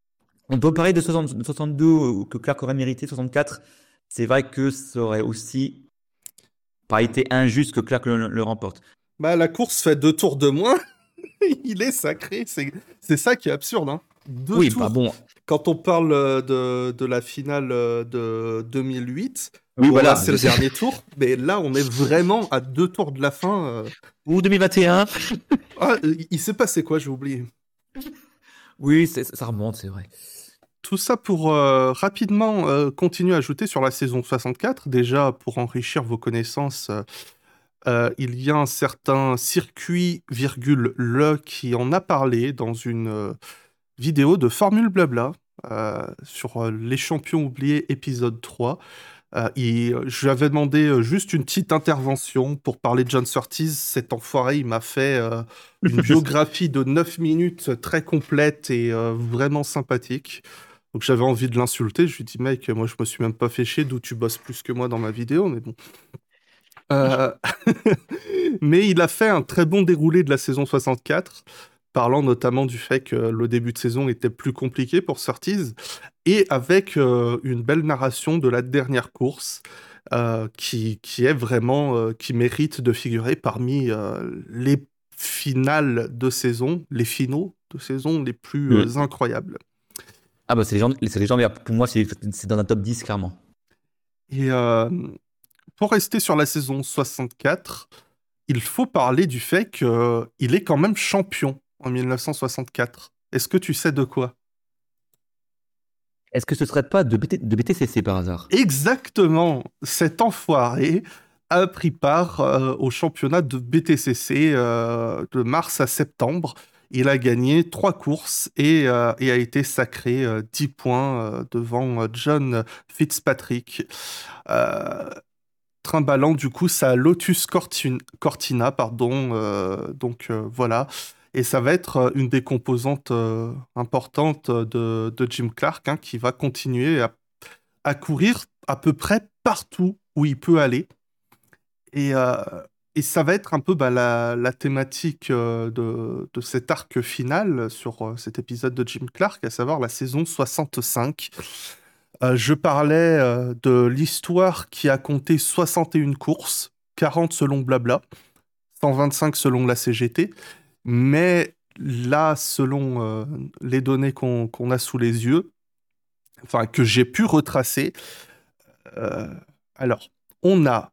On peut parler de, soixante, de soixante-deux que Clark aurait mérité, soixante-quatre. C'est vrai que ça aurait aussi pas été injuste que Clark le, le remporte. Bah, la course fait deux tours de moins. Il est sacré. C'est, c'est ça qui est absurde. Hein. Deux oui, tours. bah bon. Quand on parle de, de la finale de deux mille huit, oui, bon, voilà, là, c'est le dernier tour. Mais là, on est vraiment à deux tours de la fin. Euh... Ou deux mille vingt et un. Ah, il s'est passé quoi? J'ai oublié. Oui, c'est, ça remonte, c'est vrai. Tout ça pour euh, rapidement euh, continuer à ajouter sur la saison soixante-quatre. Déjà, pour enrichir vos connaissances, euh, euh, il y a un certain circuit, virgule, le qui en a parlé dans une euh, vidéo de Formule Blabla euh, sur euh, Les Champions Oubliés, épisode trois. Euh, et je lui avais demandé euh, juste une petite intervention pour parler de John Surtees. Cet enfoiré, il m'a fait euh, une biographie de neuf minutes très complète et euh, vraiment sympathique. Donc j'avais envie de l'insulter. Je lui dis, mec, moi je me suis même pas fait chier, d'où tu bosses plus que moi dans ma vidéo, mais bon. Euh... mais il a fait un très bon déroulé de la saison soixante-quatre, parlant notamment du fait que le début de saison était plus compliqué pour Surtees, et avec euh, une belle narration de la dernière course, euh, qui, qui est vraiment, euh, qui mérite de figurer parmi euh, les finales de saison, les finaux de saison les plus euh, incroyables. Ah bah c'est légendaire, c'est légendaire. Pour moi, c'est, c'est dans un top dix, clairement. Et euh, pour rester sur la saison soixante-quatre, il faut parler du fait qu'il est quand même champion en mille neuf cent soixante-quatre. Est-ce que tu sais de quoi? Est-ce que ce serait pas de, B T, de B T C C par hasard? Exactement. Cet enfoiré a pris part euh, au championnat de B T C C euh, de mars à septembre. Il a gagné trois courses et, euh, et a été sacré euh, dix points euh, devant euh, John Fitzpatrick. Euh, Trimballant du coup sa Lotus Cortin- Cortina, pardon. Euh, donc euh, voilà. Et ça va être euh, une des composantes euh, importantes de, de Jim Clark, hein, qui va continuer à, à courir à peu près partout où il peut aller. Et, euh, et ça va être un peu bah, la, la thématique euh, de, de cet arc final sur euh, cet épisode de Jim Clark, à savoir la saison soixante-cinq. Euh, je parlais euh, de l'histoire qui a compté soixante et une courses, quarante selon Blabla, cent vingt-cinq selon la C G T, mais là, selon euh, les données qu'on qu'on a sous les yeux, enfin que j'ai pu retracer, euh, alors on a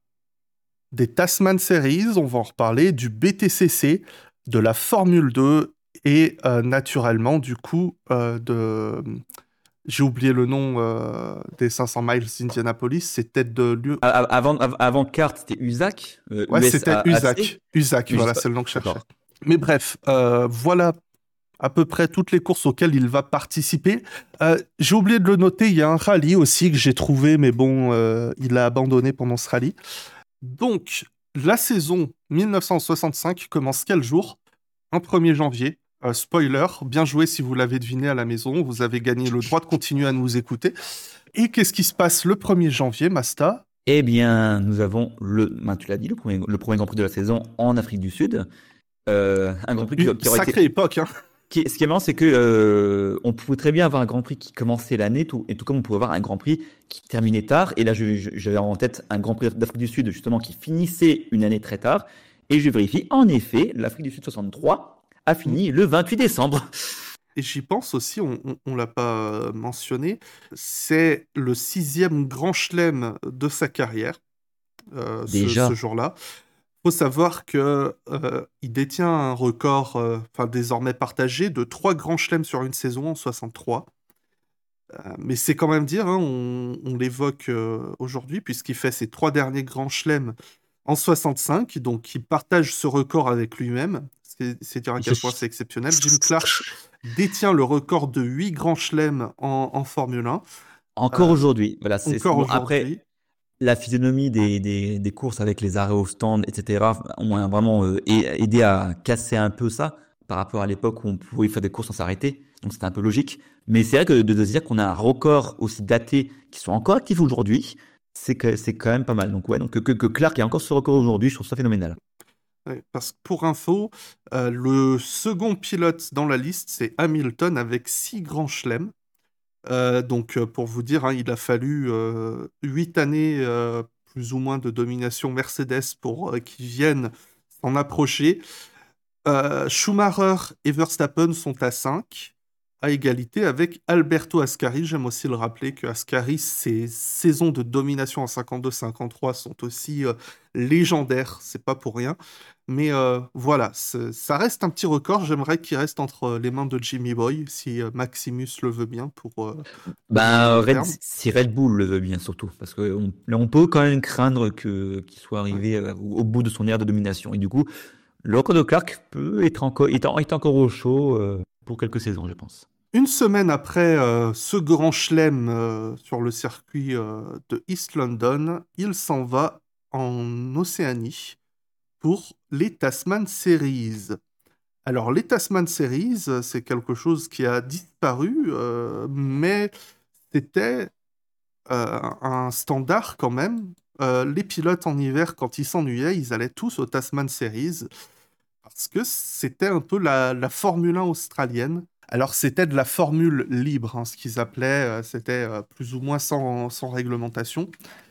des Tasman Series, on va en reparler, du B T C C, de la Formule deux et euh, naturellement du coup euh, de j'ai oublié le nom euh, des cinq cents miles d'Indianapolis, c'était de l'U- A- a- Avant, av- avant Kart, c'était U S A C, euh, ouais, c'était U S A C. U S A C. U S A C, Mais je voilà, sais pas. c'est le nom que je cherchais. D'accord. Mais bref, euh, voilà à peu près toutes les courses auxquelles il va participer. Euh, j'ai oublié de le noter, il y a un rallye aussi que j'ai trouvé, mais bon, euh, il a abandonné pendant ce rallye. Donc, la saison mille neuf cent soixante-cinq commence quel jour? Un premier janvier. Euh, spoiler, bien joué si vous l'avez deviné à la maison, vous avez gagné le droit de continuer à nous écouter. Et qu'est-ce qui se passe le premier janvier, Masta? Eh bien, nous avons le, ben, tu l'as dit, le premier, le premier Grand Prix de la saison en Afrique du Sud. Euh, un Grand Prix qui, Une qui aurait été. sacrée époque, hein. Qui, ce qui est marrant, c'est que euh, on pouvait très bien avoir un Grand Prix qui commençait l'année, tout, et tout comme on pouvait avoir un Grand Prix qui terminait tard. Et là, je- je- j'avais en tête un Grand Prix d'Afrique du Sud, justement, qui finissait une année très tard. Et je vérifie, en effet, l'Afrique du Sud soixante-trois a fini le vingt-huit décembre. Et j'y pense aussi, on, on, on l'a pas euh, mentionné, c'est le sixième grand chelem de sa carrière, euh, ce, ce Déjà. jour-là. Faut savoir que euh, il détient un record, euh, enfin désormais partagé, de trois grands chelems sur une saison en soixante-trois. Euh, mais c'est quand même dire, hein, on, on l'évoque euh, aujourd'hui, puisqu'il fait ses trois derniers grands chelems en soixante-cinq, donc il partage ce record avec lui-même. C'est c'est dire à quel point c'est exceptionnel. Jim Clark détient le record de huit grands chelems en, en Formule un, Encore euh, aujourd'hui. Voilà, c'est encore bon. Après, aujourd'hui. la physionomie des, des, des courses avec les arrêts au stand, et cetera, ont vraiment euh, a- aidé à casser un peu ça par rapport à l'époque où on pouvait faire des courses sans s'arrêter. Donc c'était un peu logique. Mais c'est vrai que de, de se dire qu'on a un record aussi daté qui sont encore actifs aujourd'hui, c'est que c'est quand même pas mal. Donc ouais, donc que, que, que Clark ait encore ce record aujourd'hui, je trouve ça phénoménal. Ouais, parce que pour info, euh, le second pilote dans la liste, c'est Hamilton avec six grands chelems. Euh, donc, euh, pour vous dire, hein, il a fallu euh, huit années euh, plus ou moins de domination Mercedes pour euh, qu'ils viennent s'en approcher. Euh, Schumacher et Verstappen sont à cinq, à égalité avec Alberto Ascari. J'aime aussi le rappeler que Ascari, ses saisons de domination en cinquante-deux cinquante-trois sont aussi euh, légendaires, c'est pas pour rien. Mais euh, voilà, c'est- ça reste un petit record. J'aimerais qu'il reste entre les mains de Jimmy Boy, si euh, Maximus le veut bien, pour euh, donner un Ben, long Red, terme. si Red Bull le veut bien surtout, parce que on, là, on peut quand même craindre que qu'il soit Ouais. arrivé euh, au, au bout de son ère de domination. Et du coup, le record de Clark peut être encore, est, en- est encore au chaud euh, pour quelques saisons, je pense. Une semaine après euh, ce grand chelem euh, sur le circuit euh, de East London, il s'en va en Océanie pour les Tasman Series. Alors, les Tasman Series, euh, c'est quelque chose qui a disparu, euh, mais c'était euh, un standard quand même. Euh, les pilotes en hiver, quand ils s'ennuyaient, ils allaient tous aux Tasman Series parce que c'était un peu la, la Formule un australienne. Alors, c'était de la formule libre, hein, ce qu'ils appelaient, euh, c'était euh, plus ou moins sans, sans réglementation.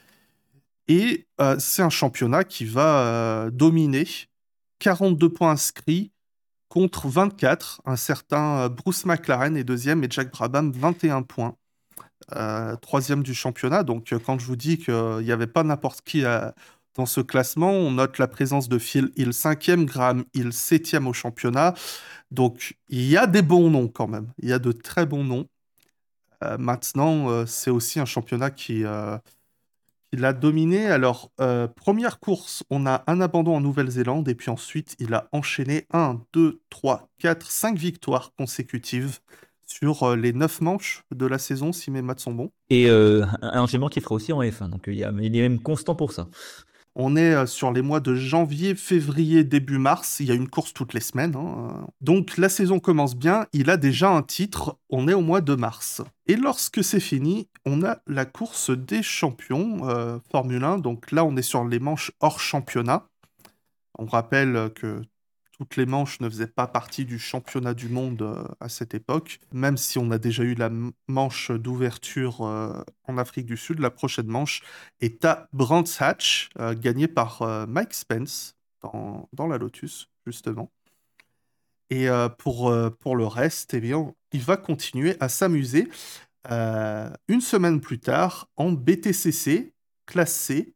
Et euh, c'est un championnat qui va euh, dominer. quarante-deux points inscrits contre vingt-quatre. Un certain euh, Bruce McLaren est deuxième et Jack Brabham, vingt et un points. Euh, troisième du championnat. Donc, euh, quand je vous dis qu'il n'y avait pas n'importe qui à- dans ce classement, on note la présence de Phil Hill, cinquième, Graham Hill, septième au championnat. Donc, il y a des bons noms quand même. Il y a de très bons noms. Euh, maintenant, euh, c'est aussi un championnat qui, euh, Il a dominé. Alors, euh, première course, on a un abandon en Nouvelle-Zélande et puis ensuite, il a enchaîné un, deux, trois, quatre, cinq victoires consécutives sur euh, les neuf manches de la saison, si mes maths sont bons. Et euh, un enchaînement qui fera aussi en F un, donc il, y a, il est même constant pour ça. On est euh, sur les mois de janvier, février, début mars. Il y a une course toutes les semaines, hein. Donc la saison commence bien. Il a déjà un titre. On est au mois de mars. Et lorsque c'est fini, on a la course des champions euh, Formule un. Donc là, on est sur les manches hors championnat. On rappelle que toutes les manches ne faisaient pas partie du championnat du monde euh, à cette époque, même si on a déjà eu la m- manche d'ouverture euh, en Afrique du Sud. La prochaine manche est à Brands Hatch, euh, gagnée par euh, Mike Spence dans, dans la Lotus, justement. Et euh, pour, euh, pour le reste, eh bien, il va continuer à s'amuser. Euh, une semaine plus tard, en B T C C, classe C,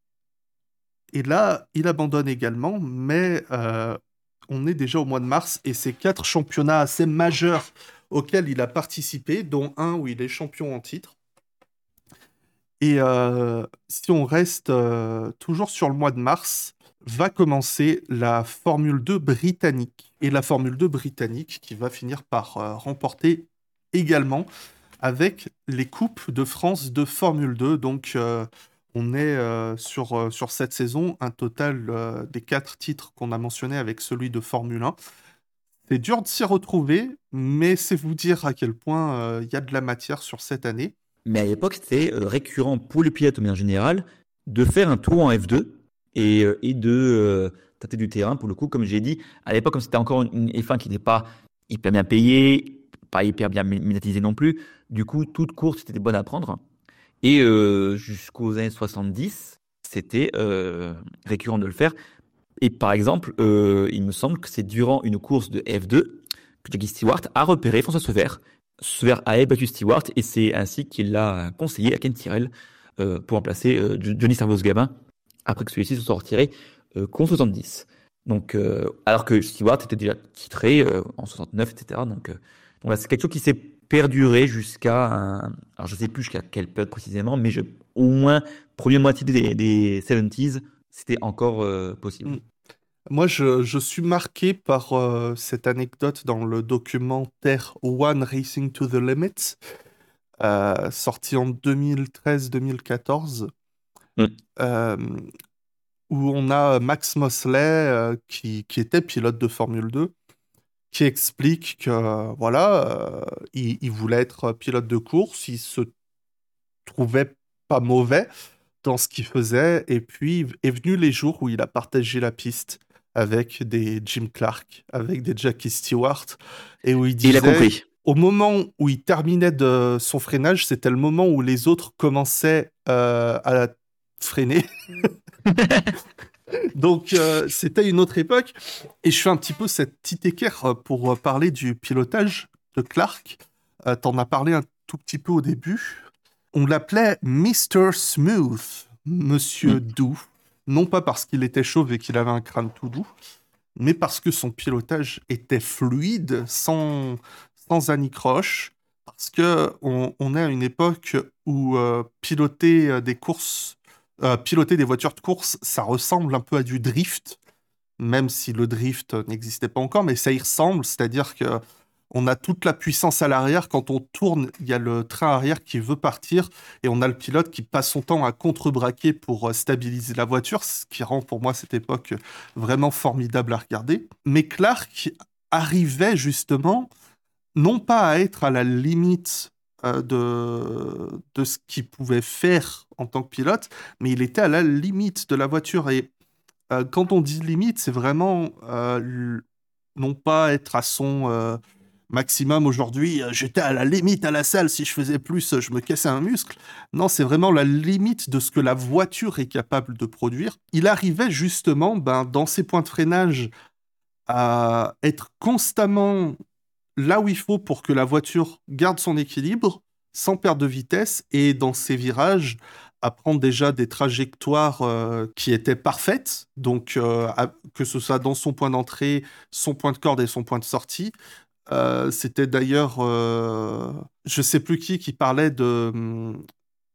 et là, il abandonne également, mais euh, on est déjà au mois de mars et c'est quatre championnats assez majeurs auxquels il a participé, dont un où il est champion en titre. Et euh, si on reste euh, toujours sur le mois de mars, va commencer la Formule deux britannique. Et la Formule deux britannique qui va finir par euh, remporter également avec les Coupes de France de Formule deux. Donc, euh, on est euh, sur, euh, sur cette saison un total euh, des quatre titres qu'on a mentionnés avec celui de Formule un. C'est dur de s'y retrouver, mais c'est vous dire à quel point euh, il y a de la matière sur cette année. Mais à l'époque, c'était euh, récurrent pour les pilotes de manière générale de faire un tour en F deux et, euh, et de euh, tâter du terrain. Pour le coup, comme j'ai dit, à l'époque, comme c'était encore une F un qui n'était pas hyper bien payée, pas hyper bien mé- médiatisée non plus, du coup, toute course était bonne à prendre. Et euh, jusqu'aux années soixante-dix, c'était euh, récurrent de le faire. Et par exemple, euh, il me semble que c'est durant une course de F deux que Jackie Stewart a repéré François Sever. Sever a battu Stewart et c'est ainsi qu'il l'a conseillé à Ken Tyrrell euh, pour remplacer euh, Johnny Servoz-Gabin après que celui-ci se soit retiré euh, qu'en soixante-dix. Donc, euh, alors que Stewart était déjà titré euh, en soixante-neuf, et cetera. Donc, euh, donc là, c'est quelque chose qui s'est perduré jusqu'à un... Alors, je sais plus jusqu'à quelle période précisément, mais je... au moins, première moitié des, des soixante-dix, c'était encore euh, possible. Mm. Moi, je, je suis marqué par euh, cette anecdote dans le documentaire One Racing to the Limit, euh, sorti en deux mille treize deux mille quatorze, Mm. euh, où on a Max Mosley, euh, qui, qui était pilote de Formule deux, qui explique que voilà, euh, il, il voulait être pilote de course, il se trouvait pas mauvais dans ce qu'il faisait, et puis est venu les jours où il a partagé la piste avec des Jim Clark, avec des Jackie Stewart, et où il Et il a disait, compris. au moment où il terminait de son freinage, c'était le moment où les autres commençaient euh, à freiner. Donc, euh, c'était une autre époque. Et je fais un petit peu cette petite équerre euh, pour euh, parler du pilotage de Clark. Euh, t'en as parlé un tout petit peu au début. On l'appelait Mister Smooth, Monsieur Mm. Doux. Non pas parce qu'il était chauve et qu'il avait un crâne tout doux, mais parce que son pilotage était fluide, sans, sans anicroche. Parce que on, on est à une époque où euh, piloter euh, des courses, euh, piloter des voitures de course, ça ressemble un peu à du drift, même si le drift n'existait pas encore, mais ça y ressemble, c'est-à-dire que on a toute la puissance à l'arrière. Quand on tourne, il y a le train arrière qui veut partir et on a le pilote qui passe son temps à contre-braquer pour euh, stabiliser la voiture, ce qui rend pour moi cette époque vraiment formidable à regarder. Mais Clark arrivait justement non pas à être à la limite euh, de, de ce qu'il pouvait faire en tant que pilote, mais il était à la limite de la voiture. Et euh, quand on dit limite, c'est vraiment euh, l- non pas être à son euh, maximum aujourd'hui. euh, J'étais à la limite à la salle, si je faisais plus, euh, je me cassais un muscle. Non, c'est vraiment la limite de ce que la voiture est capable de produire. Il arrivait justement, ben, dans ses points de freinage, à être constamment là où il faut pour que la voiture garde son équilibre sans perdre de vitesse et dans ses virages à prendre déjà des trajectoires euh, qui étaient parfaites, donc euh, à- que ce soit dans son point d'entrée, son point de corde et son point de sortie. Euh, c'était d'ailleurs, euh, je sais plus qui qui parlait de, hum,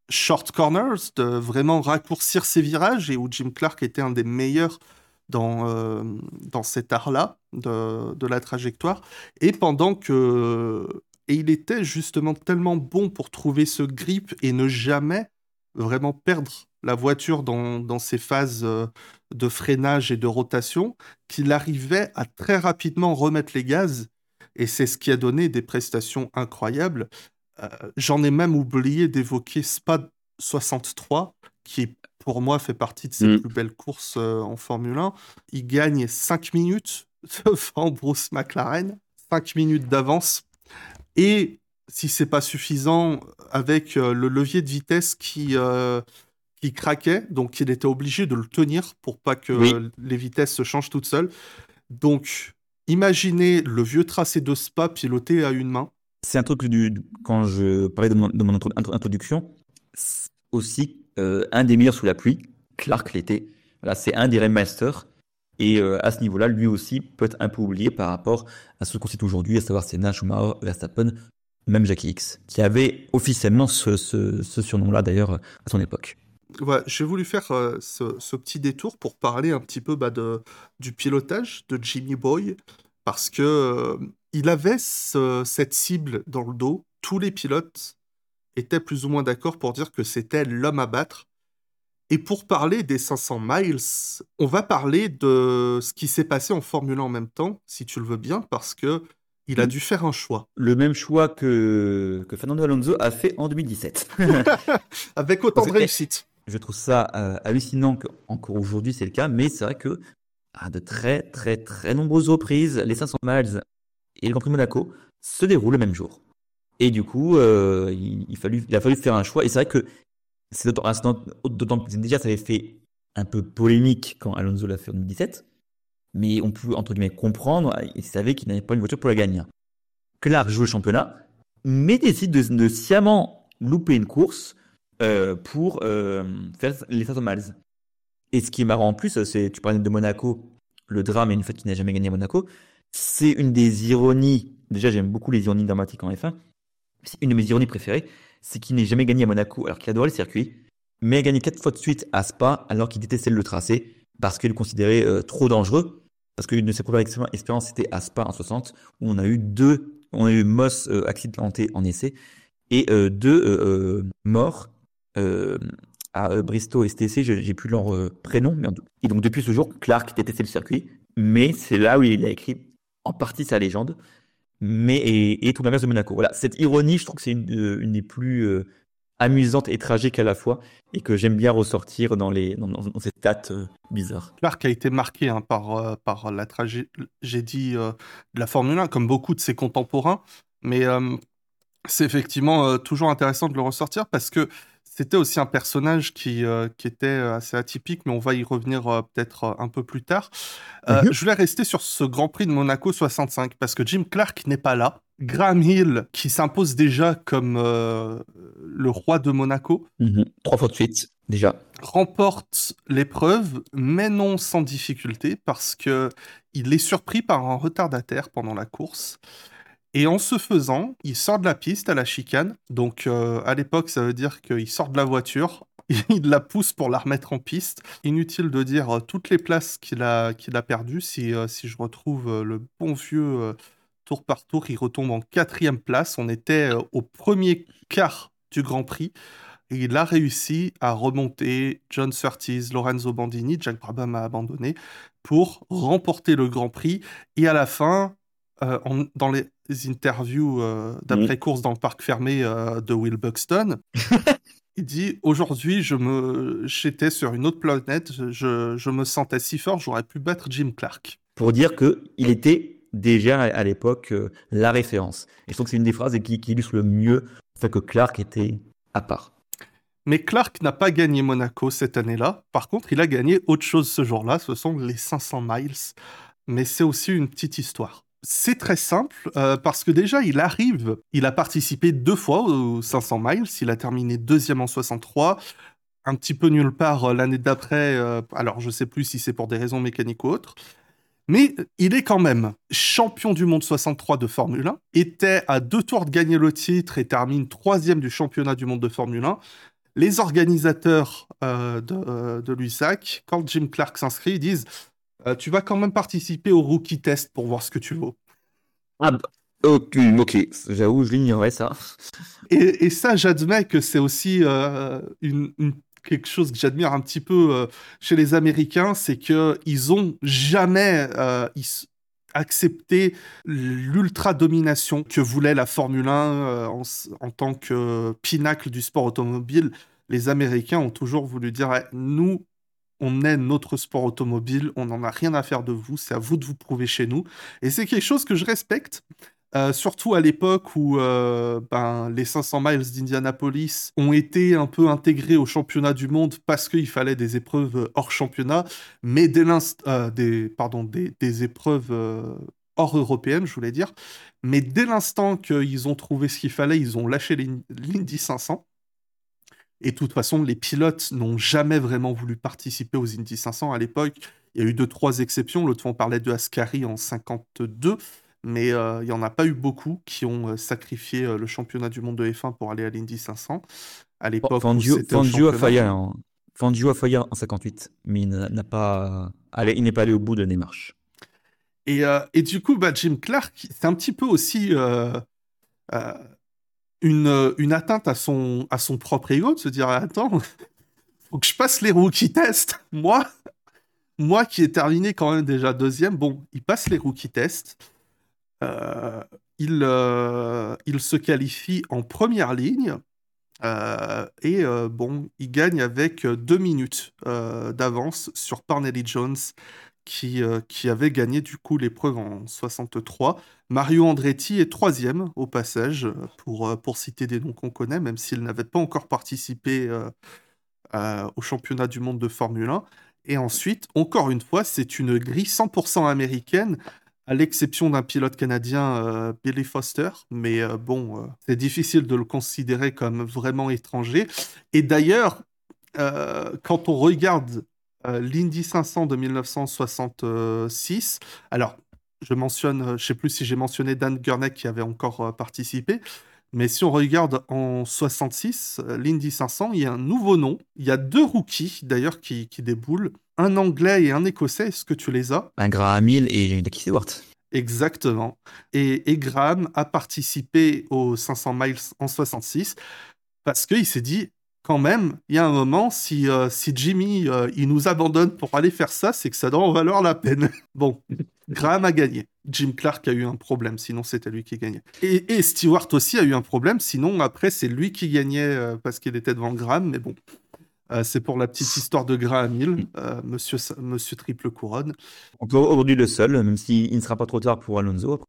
short corners, de vraiment raccourcir ses virages, et où Jim Clark était un des meilleurs dans, euh, dans cet art-là de, de la trajectoire. Et pendant que... Et il était justement tellement bon pour trouver ce grip et ne jamais vraiment perdre la voiture dans, dans ses phases euh, de freinage et de rotation, qu'il arrivait à très rapidement remettre les gaz. Et c'est ce qui a donné des prestations incroyables. Euh, j'en ai même oublié d'évoquer Spa soixante-trois, qui pour moi fait partie de ses Mm. plus belles courses euh, en Formule un. Il gagne cinq minutes devant Bruce McLaren, cinq minutes d'avance. Et si c'est pas suffisant, avec euh, le levier de vitesse qui, euh, qui craquait, donc il était obligé de le tenir pour pas que Oui. euh, les vitesses se changent toutes seules. Donc, imaginez le vieux tracé de Spa piloté à une main. C'est un truc du, du- quand je parlais de mon, de mon intro- intro- introduction, c'est aussi euh, un des meilleurs sous la pluie. Clark l'était. Voilà, c'est un des Rainmasters. Et euh, à ce niveau-là, lui aussi peut être un peu oublié par rapport à ce qu'on cite aujourd'hui, à savoir Senna, Schumacher, Verstappen, même Jackie X, qui avait officiellement ce, ce, ce surnom-là d'ailleurs à son époque. Ouais, j'ai voulu faire euh, ce, ce petit détour pour parler un petit peu bah, de, du pilotage de Jimmy Boy, parce que euh, il avait ce- cette cible dans le dos. Tous les pilotes étaient plus ou moins d'accord pour dire que c'était l'homme à battre. Et pour parler des cinq cents miles, on va parler de ce qui s'est passé en Formule un en même temps, si tu le veux bien, parce que il a dû faire un choix. Le même choix que, que Fernando Alonso a fait en deux mille dix-sept. Avec autant de C'était- réussite. Je trouve ça euh, hallucinant qu'encore aujourd'hui c'est le cas, mais c'est vrai que à de très très très nombreuses reprises, les cinq cents miles et le Grand Prix de Monaco se déroulent le même jour. Et du coup, euh, il, il, fallu, il a fallu faire un choix. Et c'est vrai que c'est d'autant, ah, c'est d'autant d'autant plus déjà ça avait fait un peu polémique quand Alonso l'a fait en deux mille dix-sept, mais on peut entre guillemets comprendre. Il savait qu'il n'avait pas une voiture pour la gagner. Clark joue le championnat, mais décide de, de sciemment louper une course euh, pour euh, faire les cinq cents miles. Et ce qui est marrant en plus, c'est, tu parlais de Monaco, le drame et le fait qu'il n'a jamais gagné à Monaco, c'est une des ironies, déjà j'aime beaucoup les ironies dramatiques en F un, c'est une de mes ironies préférées, c'est qu'il n'ait jamais gagné à Monaco alors qu'il adorait le circuit, mais a gagné quatre fois de suite à Spa alors qu'il détestait le tracé, parce qu'il le considérait euh, trop dangereux, parce qu'une de ses premières expériences c'était à Spa en soixante, où on a eu deux, on a eu Moss euh, accidenté en essai, et euh, deux euh, euh, morts euh, à euh, Bristow et S T C, je- j'ai plus leur euh, prénom, mais en tout- et donc depuis ce jour, Clark détestait le circuit, mais c'est là où il a écrit en partie sa légende, mais et, et tout l'inverse de Monaco. Voilà, cette ironie, je trouve que c'est une, euh, une des plus euh, amusantes et tragiques à la fois, et que j'aime bien ressortir dans les dans, dans- dans ces dates euh, bizarres. Clark a été marqué hein, par, euh, par la tragédie euh, de la Formule un, comme beaucoup de ses contemporains. Mais euh, c'est effectivement euh, toujours intéressant de le ressortir parce que c'était aussi un personnage qui, euh, qui était euh, assez atypique, mais on va y revenir euh, peut-être euh, un peu plus tard. Euh, Mhm. Je voulais rester sur ce Grand Prix de Monaco soixante-cinq parce que Jim Clark n'est pas là. Graham Hill, qui s'impose déjà comme euh, le roi de Monaco, Mhm. Trois fois de suite, déjà. remporte l'épreuve, mais non sans difficulté, parce que il est surpris par un retardataire pendant la course. Et en ce faisant, il sort de la piste à la chicane. Donc euh, à l'époque, ça veut dire qu'il sort de la voiture, il la pousse pour la remettre en piste. Inutile de dire euh, toutes les places qu'il a, qu'il a perdues. Si, euh, si je retrouve euh, le bon vieux euh, tour par tour, il retombe en quatrième place. On était euh, au premier quart du Grand Prix. Et il a réussi à remonter John Surtees, Lorenzo Bandini, Jack Brabham a abandonné, pour remporter le Grand Prix. Et à la fin, euh, en- dans les interviews euh, d'après-course dans le parc fermé euh, de Will Buxton, il dit aujourd'hui, je me, j'étais sur une autre planète, je, je me sentais si fort, j'aurais pu battre Jim Clark. Pour dire que il était déjà à l'époque euh, la référence. Et je trouve que c'est une des phrases qui, qui illustre le mieux le fait que Clark était à part. Mais Clark n'a pas gagné Monaco cette année-là. Par contre, il a gagné autre chose ce jour-là, ce sont les cinq cents miles. Mais c'est aussi une petite histoire. C'est très simple, euh, parce que déjà, il arrive, il a participé deux fois aux cinq cents miles, il a terminé deuxième en soixante-trois, un petit peu nulle part euh, l'année d'après, euh, alors je sais plus si c'est pour des raisons mécaniques ou autres, mais il est quand même champion du monde soixante-trois de Formule un, était à deux tours de gagner le titre et termine troisième du championnat du monde de Formule un, Les organisateurs euh, de, euh, de l'U S A C, quand Jim Clark s'inscrit, ils disent euh, tu vas quand même participer au rookie test pour voir ce que tu vaux. Ah, bah, ok, ok, j'avoue, je l'ignorais ça. Et, et ça, j'admets que c'est aussi euh, une, une- quelque chose que j'admire un petit peu euh, chez les Américains, c'est qu'ils ont jamais euh, ils s- accepté l'ultra-domination que voulait la Formule un euh, en, s- en tant que pinacle du sport automobile. Les Américains ont toujours voulu dire, eh, nous, on est notre sport automobile, on n'en a rien à faire de vous, c'est à vous de vous prouver chez nous. Et c'est quelque chose que je respecte. Euh, surtout à l'époque où euh, ben, les cinq cents miles d'Indianapolis ont été un peu intégrés au championnat du monde parce qu'il fallait des épreuves hors championnat, mais dès l'inst- euh, des, pardon, des, des épreuves euh, hors européennes, je voulais dire. Mais dès l'instant qu'ils ont trouvé ce qu'il fallait, ils ont lâché l'In- l'Indy cinq cents. Et de toute façon, les pilotes n'ont jamais vraiment voulu participer aux Indy cinq cents à l'époque. Il y a eu deux, trois exceptions. L'autre fois, on parlait de Ascari en cinquante-deux, mais euh, il n'y en a pas eu beaucoup qui ont euh, sacrifié euh, le championnat du monde de F un pour aller à l'Indy cinq cents, à l'époque où Fangio, c'était au Fangio a championnat. failli en, Fangio a failli en cinquante-huit, mais il n'a n'a pas, allez, il n'est pas allé au bout de la démarche. Et, euh, et du coup, bah, Jim Clark, c'est un petit peu aussi euh, euh, une, euh, une atteinte à son, à son propre ego, de se dire, attends, faut que je passe les rookie tests. Moi, moi qui ai terminé quand même déjà deuxième, bon, il passe les rookie tests. Euh, il, euh, il se qualifie en première ligne. Euh, et euh, bon, il gagne avec euh, deux minutes euh, d'avance sur Parnelli Jones, qui, euh, qui avait gagné du coup l'épreuve en soixante-trois. Mario Andretti est troisième au passage, euh, pour, euh, pour citer des noms qu'on connaît, même s'il n'avait pas encore participé euh, à- au championnat du monde de Formule un. Et ensuite, encore une fois, c'est une grille cent pour cent américaine, à l'exception d'un pilote canadien, euh, Billy Foster. Mais euh, bon, euh, c'est difficile de le considérer comme vraiment étranger. Et d'ailleurs, euh, quand on regarde euh, l'Indy cinq cents de mille neuf cent soixante-six, alors je mentionne, euh, je ne sais plus si j'ai mentionné Dan Gurney qui avait encore euh, participé, mais si on regarde en soixante-six, euh, l'Indy cinq cents, il y a un nouveau nom. Il y a deux rookies d'ailleurs qui, qui déboulent, un Anglais et un Écossais. Est-ce que tu les as? Un Graham Hill et Jackie Stewart. Exactement. Et, et Graham a participé aux cinq cents miles en soixante-six parce qu'il s'est dit, quand même, il y a un moment, si, euh, si Jimmy euh, il nous abandonne pour aller faire ça, c'est que ça doit en valoir la peine. Bon, Graham a gagné. Jim Clark a eu un problème, sinon c'était lui qui gagnait. Et, et Stewart aussi a eu un problème, sinon après c'est lui qui gagnait euh, parce qu'il était devant Graham, mais bon. Euh, c'est pour la petite histoire de Graham Hill, euh, monsieur, monsieur Triple Couronne. Encore aujourd'hui le seul, même s'il ne sera pas trop tard pour Alonso.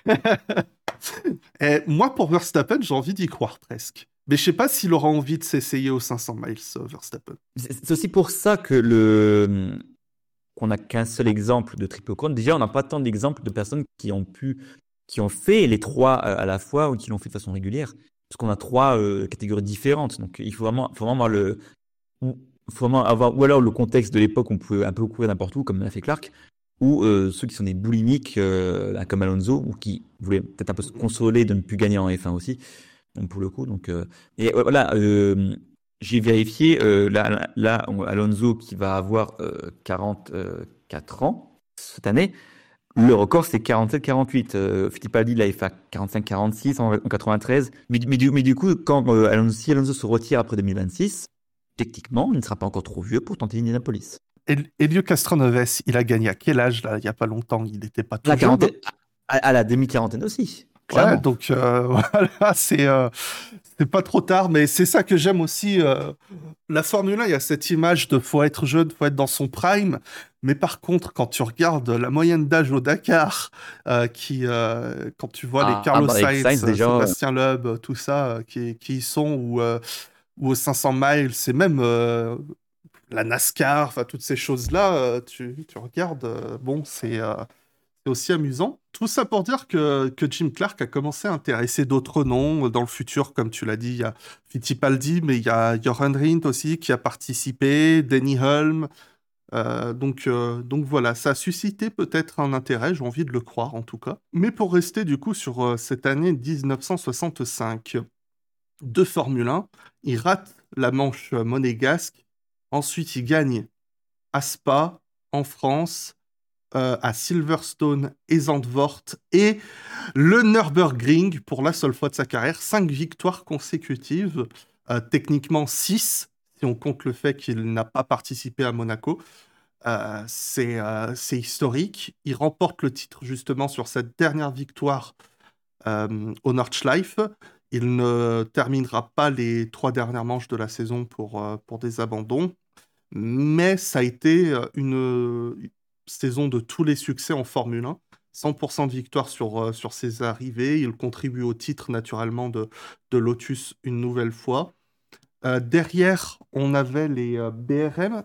Et moi, pour Verstappen, j'ai envie d'y croire presque. Mais je sais pas s'il aura envie de s'essayer aux cinq cents miles, euh, Verstappen. C'est c'est aussi pour ça que le qu'on n'a qu'un seul exemple de triple couronne. Déjà, on n'a pas tant d'exemples de personnes qui ont pu, qui ont fait les trois euh, à la fois ou qui l'ont fait de façon régulière, parce qu'on a trois euh, catégories différentes. Donc, il faut vraiment, faut vraiment avoir le, ou, faut vraiment avoir, ou alors le contexte de l'époque, on pouvait un peu courir n'importe où, comme l'a fait Clark, ou euh, ceux qui sont des boulimiques, euh, comme Alonso, ou qui voulaient peut-être un peu se consoler de ne plus gagner en F un aussi, donc pour le coup. Donc, euh, et ouais, voilà. Euh, j'ai vérifié, euh, là, là, on- Alonso qui va avoir euh, quarante-quatre ans cette année, le record c'est quarante-sept quarante-huit. Euh, Fittipaldi là il fait quarante-cinq quarante-six en, en quatre-vingt-treize. Mais, mais, du, mais du coup, quand euh, Alonso, si Alonso se retire après deux mille vingt-six, techniquement, il ne sera pas encore trop vieux pour tenter Indianapolis. El- Elio Castroneves, il a gagné à quel âge, là? Il y a pas longtemps, il n'était pas tout La jeune, hein. quarantaine, à, à la demi-quarantaine aussi, Ouais, clairement. donc euh, voilà, c'est euh, c'est pas trop tard, mais c'est ça que j'aime aussi. euh, La Formule un, il y a cette image de faut être jeune, faut être dans son prime. Mais par contre, quand tu regardes la moyenne d'âge au Dakar, euh, qui, euh, quand tu vois les Ah, ah, Carlos bah, avec Sainz, Sainz euh, déjà, euh, Sébastien Loeb, euh, tout ça, euh, qui, qui y sont, ou, euh, ou aux cinq cents miles, c'est même euh, la NASCAR, enfin toutes ces choses-là, euh, tu, tu regardes, euh, bon, c'est euh, c'est aussi amusant. Tout ça pour dire que, que Jim Clark a commencé à intéresser d'autres noms dans le futur, comme tu l'as dit, il y a Fittipaldi, mais il y a Johan Rindt aussi qui a participé, Denny Hulme. Euh, donc, euh, donc voilà, ça a suscité peut-être un intérêt, j'ai envie de le croire en tout cas. Mais pour rester du coup sur euh, cette année mille neuf cent soixante-cinq, de Formule un. Il rate la manche monégasque. Ensuite, il gagne à Spa, en France, euh, à Silverstone et Zandvoort, et le Nürburgring pour la seule fois de sa carrière. Cinq victoires consécutives, euh, techniquement six, si on compte le fait qu'il n'a pas participé à Monaco. Euh, c'est euh, c'est historique. Il remporte le titre justement sur cette dernière victoire euh, au Nordschleife. Il ne terminera pas les trois dernières manches de la saison pour, euh, pour des abandons, mais ça a été euh, une, une saison de tous les succès en Formule un. cent pour cent de victoire sur, euh, sur ses arrivées. Il contribue au titre naturellement de, de Lotus une nouvelle fois. Euh, derrière, on avait les euh, B R M.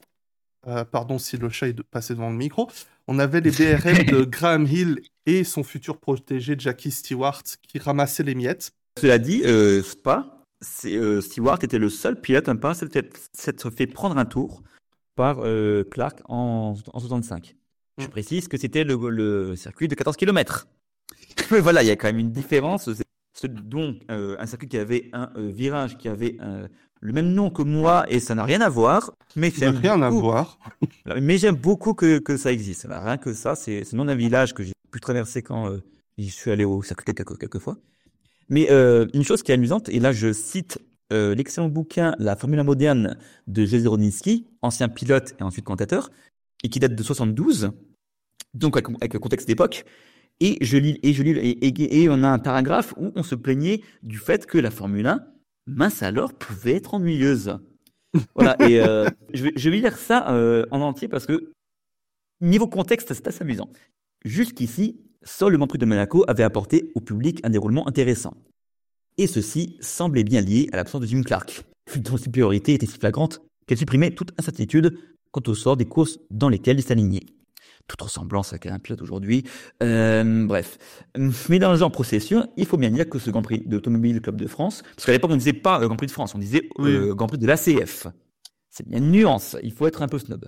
Euh, pardon si le chat est de- passé devant le micro. On avait les B R M de Graham Hill et son futur protégé Jackie Stewart qui ramassaient les miettes. Cela dit, euh, Spa, c'est, euh, Stewart était le seul pilote à ne pas s'être s'être fait prendre un tour par euh, Clark en, en soixante-cinq. Je Mm. précise que c'était le, le circuit de quatorze kilomètres. Mais voilà, il y a quand même une différence. C'est ce- donc, euh, un circuit qui avait un euh, virage qui avait euh, le même nom que moi et ça n'a rien à voir. Mais Ça n'a j'aime rien à beaucoup, voir. mais j'aime beaucoup que, que ça existe. Voilà, rien que ça, c'est c'est le nom d'un village que j'ai pu traverser quand euh, j'y suis allé au circuit quelques, quelques fois. Mais euh, une chose qui est amusante, et là je cite euh, l'excellent bouquin La Formule un moderne de Jezeroninski, ancien pilote et ensuite commentateur, et qui date de soixante-douze, donc avec, avec le contexte d'époque. Et je lis, et je lis, et, et, et on a un paragraphe où on se plaignait du fait que la Formule un, mince alors, pouvait être ennuyeuse. Voilà, et euh, je, vais, je vais lire ça euh, en entier parce que niveau contexte, c'est assez amusant. Jusqu'ici, seul le Grand Prix de Monaco avait apporté au public un déroulement intéressant. Et ceci semblait bien lié à l'absence de Jim Clark, dont la supériorité était si flagrante qu'elle supprimait toute incertitude quant au sort des courses dans lesquelles il s'alignait. Toute ressemblance avec un pilote aujourd'hui. Euh, bref. Mélangeant procession, il faut bien dire que ce Grand Prix de l'Automobile Club de France, parce qu'à l'époque on ne disait pas euh, Grand Prix de France, on disait euh, Oui. Grand Prix de l'A C F. C'est bien une nuance, il faut être un peu snob.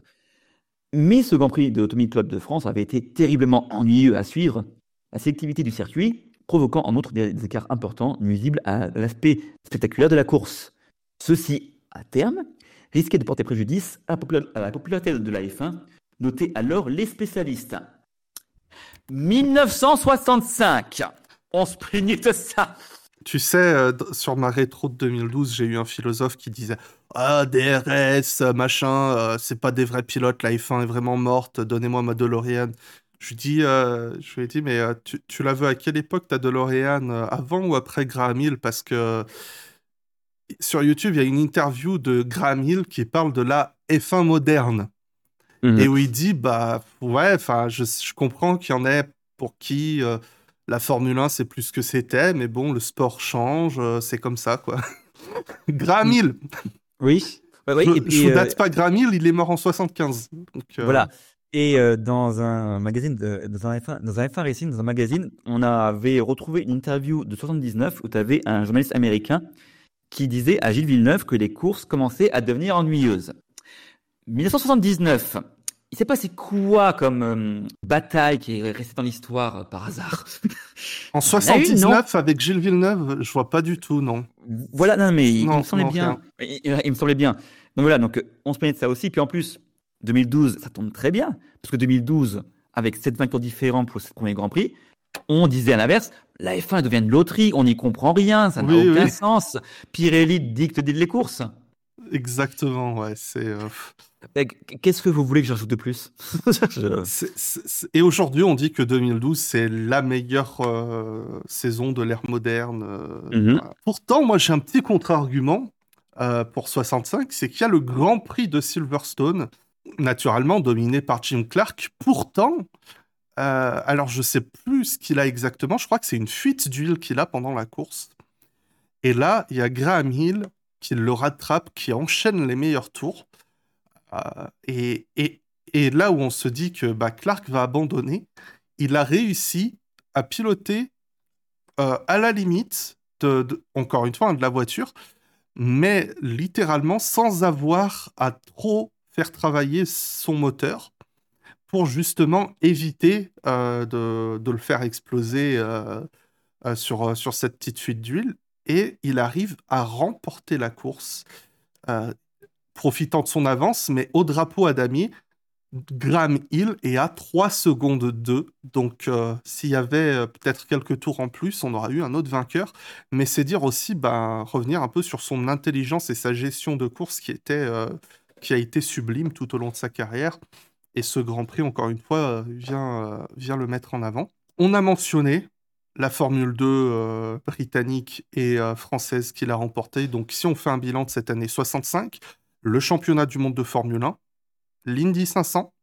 Mais ce Grand Prix de l'Automobile Club de France avait été terriblement ennuyeux à suivre, la sélectivité du circuit provoquant en outre des, des écarts importants nuisibles à l'aspect spectaculaire de la course. Ceci, à terme, risquait de porter préjudice à la, popula- à la popularité de la F un, notaient alors les spécialistes. mille neuf cent soixante-cinq, on se plaignait de ça. Tu sais, euh, d- sur ma rétro de deux mille douze, j'ai eu un philosophe qui disait Ah, D R S, euh, machin, euh, c'est pas des vrais pilotes, la F un est vraiment morte, donnez-moi ma DeLorean. Je lui dis, euh, je lui ai dit, mais euh, tu, tu la veux à quelle époque ta DeLorean, euh, avant ou après Graham Hill? Parce que sur YouTube, il y a une interview de Graham Hill qui parle de la F un moderne. Et où il dit, bah ouais, enfin, je, je comprends qu'il y en ait pour qui euh, la Formule un, c'est plus ce que c'était, mais bon, le sport change, euh, c'est comme ça, quoi. Graham Hill, Oui, ouais, ouais, je, et je puis vous euh, date pas Graham Hill, il est mort en soixante-quinze. Donc, euh, voilà. Et euh, dans un magazine, de, dans, un F un, dans un F un Racing, dans un magazine, on avait retrouvé une interview de soixante-dix-neuf où tu avais un journaliste américain qui disait à Gilles Villeneuve que les courses commençaient à devenir ennuyeuses. mille neuf cent soixante-dix-neuf, il s'est passé quoi comme euh, bataille qui est restée dans l'histoire euh, par hasard? En Il y en a une, non? soixante-dix-neuf, avec Gilles Villeneuve, je vois pas du tout, non. Voilà, non, mais il, il me Non, semblait non, bien. rien. Il, il- il me semblait bien. Donc voilà, donc euh, on se plaignait de ça aussi. Puis en plus, deux mille douze, ça tombe très bien. Parce que deux mille douze, avec sept vainqueurs différents pour ce premier Grand Prix, on disait à l'inverse, la F un devient une loterie, on n'y comprend rien, ça n'a Oui, aucun oui, sens. Pirelli dicte les courses. exactement, ouais, c'est... euh, Eh, Qu'est-ce que vous voulez que j'ajoute de plus? Je- c'est- c'est- c'est- Et aujourd'hui, on dit que deux mille douze, c'est la meilleure euh, saison de l'ère moderne. euh, Mhm. voilà. Pourtant, moi, j'ai un petit contre-argument euh, pour soixante-cinq, c'est qu'il y a le Grand Prix de Silverstone, naturellement dominé par Jim Clark. Pourtant, euh, alors je sais plus ce qu'il a exactement, je crois que c'est une fuite d'huile qu'il a pendant la course. Et là, il y a Graham Hill qui le rattrape, qui enchaîne les meilleurs tours. Euh, et, et, et là où on se dit que bah, Clark va abandonner, il a réussi à piloter euh, à la limite, de, de- encore une fois, hein, de la voiture, mais littéralement sans avoir à trop faire travailler son moteur pour justement éviter euh, de, de le faire exploser euh, euh, sur, euh, sur cette petite fuite d'huile. et il arrive à remporter la course, euh, profitant de son avance, mais au drapeau à damier, Graham Hill est à trois secondes deux. Donc, euh, s'il y avait euh, peut-être quelques tours en plus, on aurait eu un autre vainqueur. Mais c'est dire aussi, bah, revenir un peu sur son intelligence et sa gestion de course qui était, euh, qui a été sublime tout au long de sa carrière. Et ce Grand Prix, encore une fois, euh, vient, euh, vient le mettre en avant. On a mentionné la Formule deux euh, britannique et euh, française qu'il a remportée. Donc, si on fait un bilan de cette année soixante-cinq, le championnat du monde de Formule un, l'Indy cinq cents,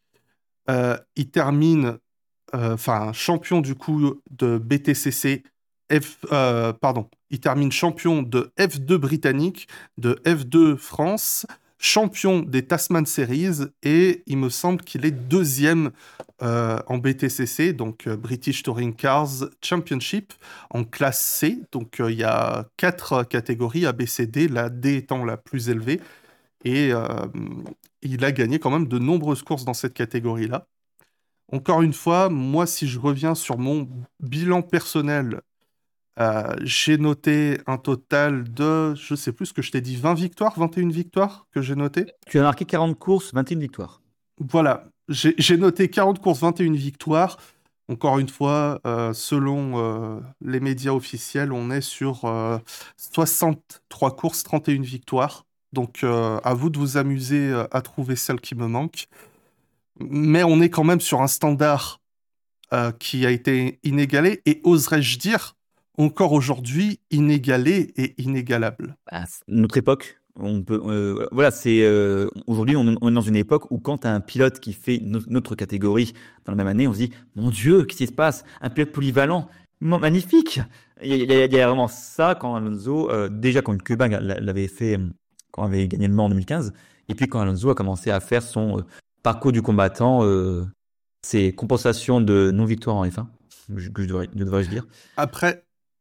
euh, il termine, euh, enfin, champion du coup de B T C C, F, euh, pardon, il termine champion de F deux britannique, de F deux France, champion des Tasman Series, et il me semble qu'il est deuxième euh, en B T C C, donc euh, British Touring Cars Championship, en classe C. Donc euh, il y a quatre catégories, A, B, C, D, la D étant la plus élevée. Et euh, il a gagné quand même de nombreuses courses dans cette catégorie-là. Encore une fois, moi, si je reviens sur mon bilan personnel, euh, j'ai noté un total de, je sais plus ce que je t'ai dit, vingt victoires, vingt et une victoires que j'ai noté. Tu as marqué quarante courses, vingt et une victoires. Voilà, j'ai j'ai noté quarante courses, vingt et une victoires. Encore une fois, euh, selon euh, les médias officiels, on est sur euh, soixante-trois courses, trente et une victoires. Donc, euh, à vous de vous amuser euh, à trouver celle qui me manque. Mais on est quand même sur un standard euh, qui a été inégalé et, oserais-je dire, encore aujourd'hui, inégalé et inégalable. Bah, c'est notre époque, on peut, euh, voilà, c'est euh, aujourd'hui on, est on est dans une époque où quand tu as un pilote qui fait no- notre catégorie dans la même année, on se dit mon Dieu, qu'est-ce qui se passe? Un pilote polyvalent, Ma- magnifique. Il y, a, il y a- il y a vraiment ça quand Alonso, euh, déjà quand Hülkenberg l'a- l'avait fait, euh, quand il avait gagné le Mans en deux mille quinze, et puis quand Alonso a commencé à faire son euh, parcours du combattant, euh, ses compensations de non-victoire en F un, je- que je devrais, je devrais-je dire. Après,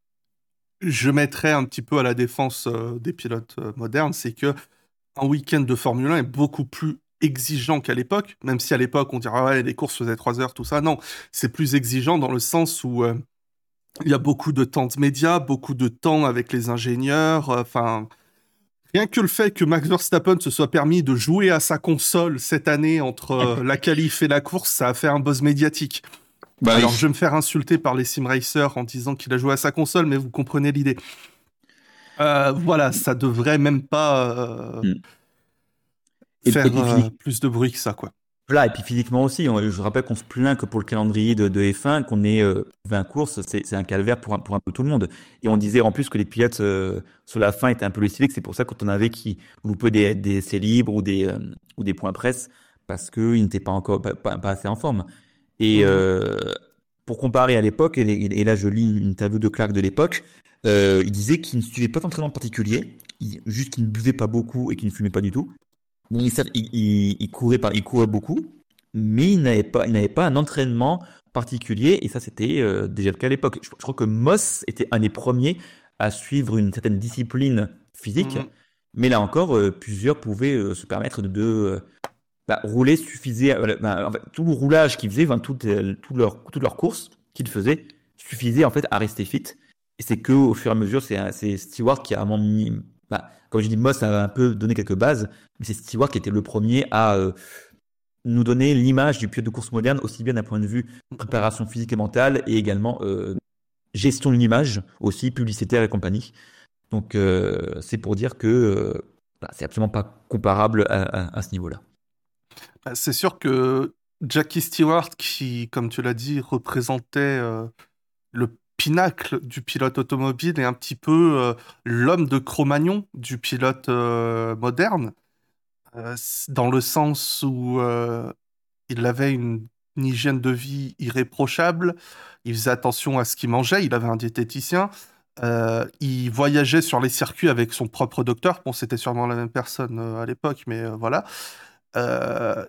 je mettrais un petit peu à la défense euh, des pilotes euh, modernes, c'est que un week-end de Formule un est beaucoup plus exigeant qu'à l'époque, même si à l'époque on dirait ouais, les courses faisaient trois heures, tout ça. Non, c'est plus exigeant dans le sens où euh, il y a beaucoup de temps de médias, beaucoup de temps avec les ingénieurs. euh, Enfin, rien que le fait que Max Verstappen se soit permis de jouer à sa console cette année entre euh, la qualif et la course, ça a fait un buzz médiatique. Bah Alors, oui. je vais me faire insulter par les sim racers en disant qu'il a joué à sa console, mais vous comprenez l'idée. Euh, voilà, ça devrait même pas euh, Mm. Et, et faire puis euh, physiquement, plus de bruit que ça, quoi. voilà, et puis physiquement aussi, on- je rappelle qu'on se plaint que pour le calendrier de, de F un, qu'on ait euh, vingt courses, c'est c'est un calvaire pour un, pour un peu tout le monde. Et on disait en plus que les pilotes euh, sur la fin étaient un peu lessivés, que c'est pour ça quand on avait qui loupaient des, des essais libres ou des, euh, ou des points presse, parce qu'ils n'étaient pas encore pas, pas- pas assez en forme. Et Mhm. euh, pour comparer à l'époque, et, et là je lis une interview de Clark de l'époque, euh, il disait qu'il ne suivait pas d'entraînement particulier, il- juste qu'il ne buvait pas beaucoup et qu'il ne fumait pas du tout. Bon, il, certes, il, il- il courait par, il courait beaucoup, mais il n'avait pas, il n'avait pas un entraînement particulier, et ça c'était euh, déjà le cas à l'époque. Je, je crois que Moss était un des premiers à suivre une certaine discipline physique, Mhm. mais là encore, euh, plusieurs pouvaient euh, se permettre de, de euh, bah, rouler suffisait, euh, bah, en fait, tout le roulage qu'ils faisaient, enfin, toutes euh, tout leur, toutes leurs courses qu'ils faisaient suffisait en fait à rester fit. Et c'est que au fur et à mesure, c'est c'est Stewart qui a vraiment mis, bah, comme je dis, Moss a un peu donné quelques bases, mais c'est Stewart qui était le premier à euh, nous donner l'image du pilote de course moderne, aussi bien d'un point de vue préparation physique et mentale, et également euh, gestion de l'image, aussi publicitaire et compagnie. Donc euh, c'est pour dire que euh, bah, c'est absolument pas comparable à, à, à ce niveau-là. Bah, c'est sûr que Jackie Stewart, qui, comme tu l'as dit, représentait euh, le pinacle du pilote automobile et un petit peu euh, l'homme de Cro-Magnon du pilote euh, moderne, euh, s- dans le sens où euh, il avait une, une hygiène de vie irréprochable, il faisait attention à ce qu'il mangeait, il avait un diététicien, euh, il voyageait sur les circuits avec son propre docteur. Bon, c'était sûrement la même personne euh, à l'époque, mais euh, voilà. Euh,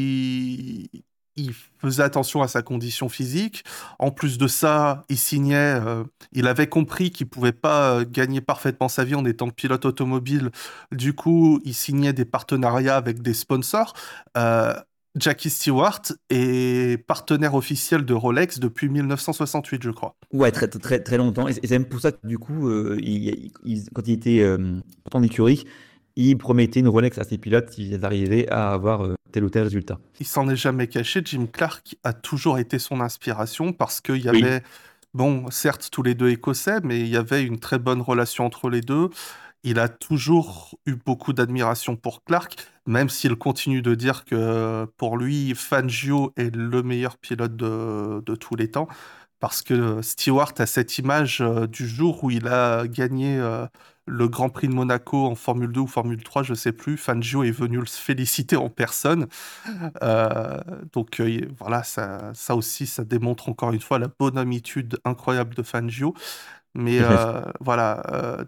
il, il faisait attention à sa condition physique. En plus de ça, il signait, euh, il avait compris qu'il pouvait pas euh, gagner parfaitement sa vie en étant pilote automobile. Du coup, il signait des partenariats avec des sponsors. Euh, Jackie Stewart est partenaire officiel de Rolex depuis mille neuf cent soixante-huit, je crois. Ouais, très, très, très longtemps. Et c'est même pour ça que, du coup, euh, il, il- quand il était euh, en écurie, il promettait une Rolex à ses pilotes s'ils arrivaient à avoir euh, tel ou tel résultat. Il s'en est jamais caché. Jim Clark a toujours été son inspiration parce qu'il y Oui. avait, bon, certes, tous les deux écossais, mais il y avait une très bonne relation entre les deux. Il a toujours eu beaucoup d'admiration pour Clark, même s'il continue de dire que pour lui, Fangio est le meilleur pilote de, de tous les temps. Parce que Stewart a cette image euh, du jour où il a gagné euh, le Grand Prix de Monaco en Formule deux ou Formule trois, je sais plus. Fangio est venu le féliciter en personne. Euh, donc euh, y- voilà, ça, ça aussi, ça démontre encore une fois la bonhomitude incroyable de Fangio. Mais euh, voilà, euh,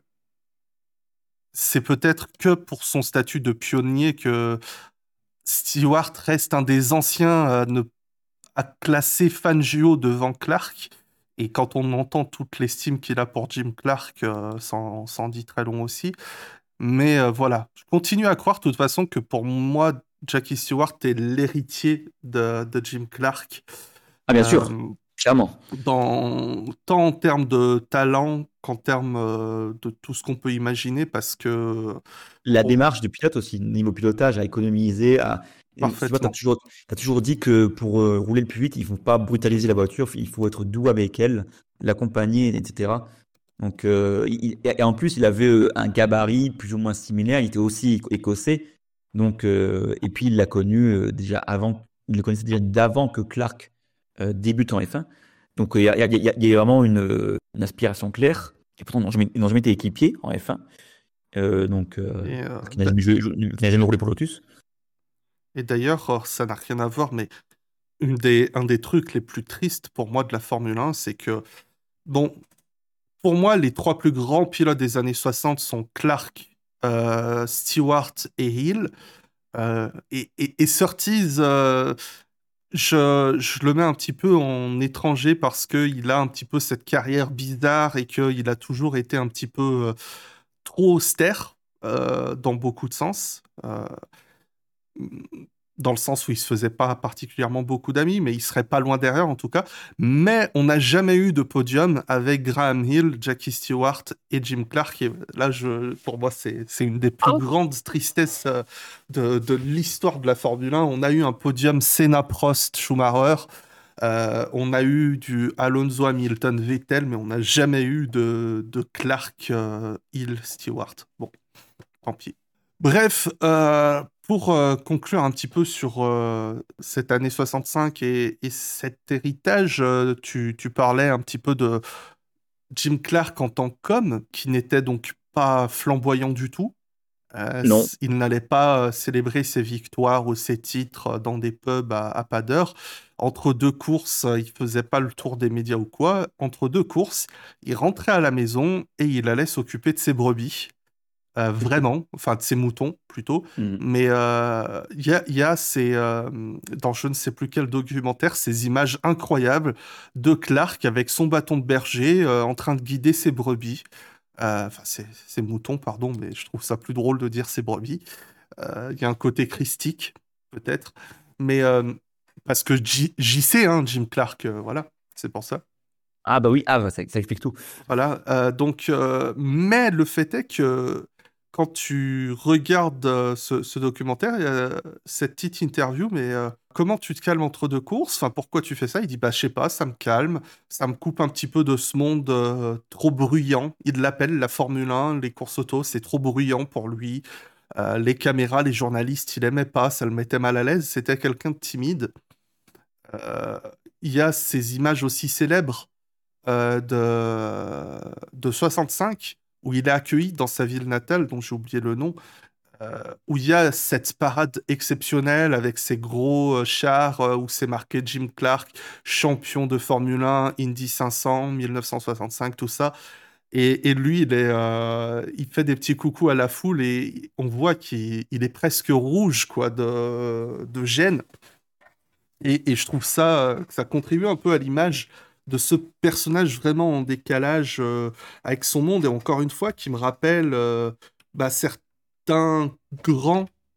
c'est peut-être que pour son statut de pionnier que Stewart reste un des anciens à, ne, à classer Fangio devant Clark. Et quand on entend toute l'estime qu'il a pour Jim Clark, euh, ça en ça en dit très long aussi. Mais euh, voilà, je continue à croire de toute façon que pour moi, Jackie Stewart est l'héritier de, de Jim Clark. Ah, bien Euh, sûr, clairement. dans, tant en termes de talent qu'en termes euh, de tout ce qu'on peut imaginer, parce que La oh, démarche de pilote aussi, niveau pilotage, à économiser, à... et tu vois, t'as parfaitement. toujours, t'as toujours dit que pour euh, rouler le plus vite, il faut pas brutaliser la voiture, il faut être doux avec elle, l'accompagner, et cetera. Donc, euh, il- et et en plus, il avait euh, un gabarit plus ou moins similaire. Il était aussi éco- écossais. Donc, euh, et puis il l'a connu euh, déjà avant. Il le connaissait déjà d'avant que Clark euh, débute en F un. Donc, euh, il y a, il y a- il y a- il y a vraiment une, euh, une aspiration claire. Et pourtant, ils n'ont jamais, ils n'ont jamais été équipiers en F un. Euh, donc, euh, Et, euh, parce qu'il n'a jamais, joué- joué- il n'a jamais roulé pour Lotus. et d'ailleurs, oh, ça n'a rien à voir, mais une des, un des trucs les plus tristes pour moi de la Formule un, c'est que, bon, pour moi, les trois plus grands pilotes des années soixante sont Clark, euh, Stewart et Hill. Euh, et, et, et Surtees, euh, je, je le mets un petit peu en étranger parce qu'il a un petit peu cette carrière bizarre et qu'il a toujours été un petit peu euh, trop austère euh, dans beaucoup de sens. Euh, dans le sens où il se faisait pas particulièrement beaucoup d'amis, mais il serait pas loin derrière en tout cas. Mais on n'a jamais eu de podium avec Graham Hill, Jackie Stewart et Jim Clark. Et là, je, pour moi, c'est, c'est une des plus grandes tristesses euh, de, de l'histoire de la Formule un. On a eu un podium Senna, Prost, Schumacher. Euh, on a eu du Alonso, Hamilton, Vettel, mais on n'a jamais eu de, de Clark, euh, Hill, Stewart. Bon, tant pis. Bref, euh, pour euh, conclure un petit peu sur euh, cette année soixante-cinq et, et cet héritage, euh, tu, tu parlais un petit peu de Jim Clark en tant qu'homme, qui n'était donc pas flamboyant du tout. Euh, Non. s- il n'allait pas euh, célébrer ses victoires ou ses titres euh, dans des pubs à, à pas d'heure. Entre deux courses, euh, il faisait pas le tour des médias ou quoi. Entre deux courses, il rentrait à la maison et il allait s'occuper de ses brebis. Euh, vraiment, enfin de ses moutons plutôt. Mhm. Mais euh, il y a, il y a ces, euh, dans je ne sais plus quel documentaire, ces images incroyables de Clark avec son bâton de berger euh, en train de guider ses brebis. Euh, Enfin, ses, ses moutons, pardon, mais je trouve ça plus drôle de dire ses brebis. Euh, Il y a un côté christique, peut-être. Mais euh, parce que J- j'y sais, hein, Jim Clark, euh, voilà, c'est pour ça. Ah bah oui, ah, bah, ça, ça explique tout. Voilà, euh, donc, euh, mais le fait est que quand tu regardes euh, ce, ce documentaire, il y a cette petite interview, mais euh, comment tu te calmes entre deux courses? Enfin, pourquoi tu fais ça? Il dit, bah, je sais pas, ça me calme, ça me coupe un petit peu de ce monde euh, trop bruyant. Il l'appelle la Formule un, les courses auto, c'est trop bruyant pour lui. Euh, les caméras, les journalistes, il aimait pas, ça le mettait mal à l'aise. C'était quelqu'un de timide. Euh, il y a ces images aussi célèbres euh, de, de soixante-cinq, où il est accueilli dans sa ville natale, dont j'ai oublié le nom, euh, où il y a cette parade exceptionnelle avec ces gros euh, chars euh, où c'est marqué Jim Clark, champion de Formule un, Indy cinq cents, mille neuf cent soixante-cinq, tout ça. Et, et lui, il est, euh, il fait des petits coucous à la foule et on voit qu'il il est presque rouge, quoi, de, de gêne. Et, et je trouve ça, euh, que ça contribue un peu à l'image de ce personnage vraiment en décalage euh, avec son monde. Et encore une fois, qui me rappelle euh, bah, certains grands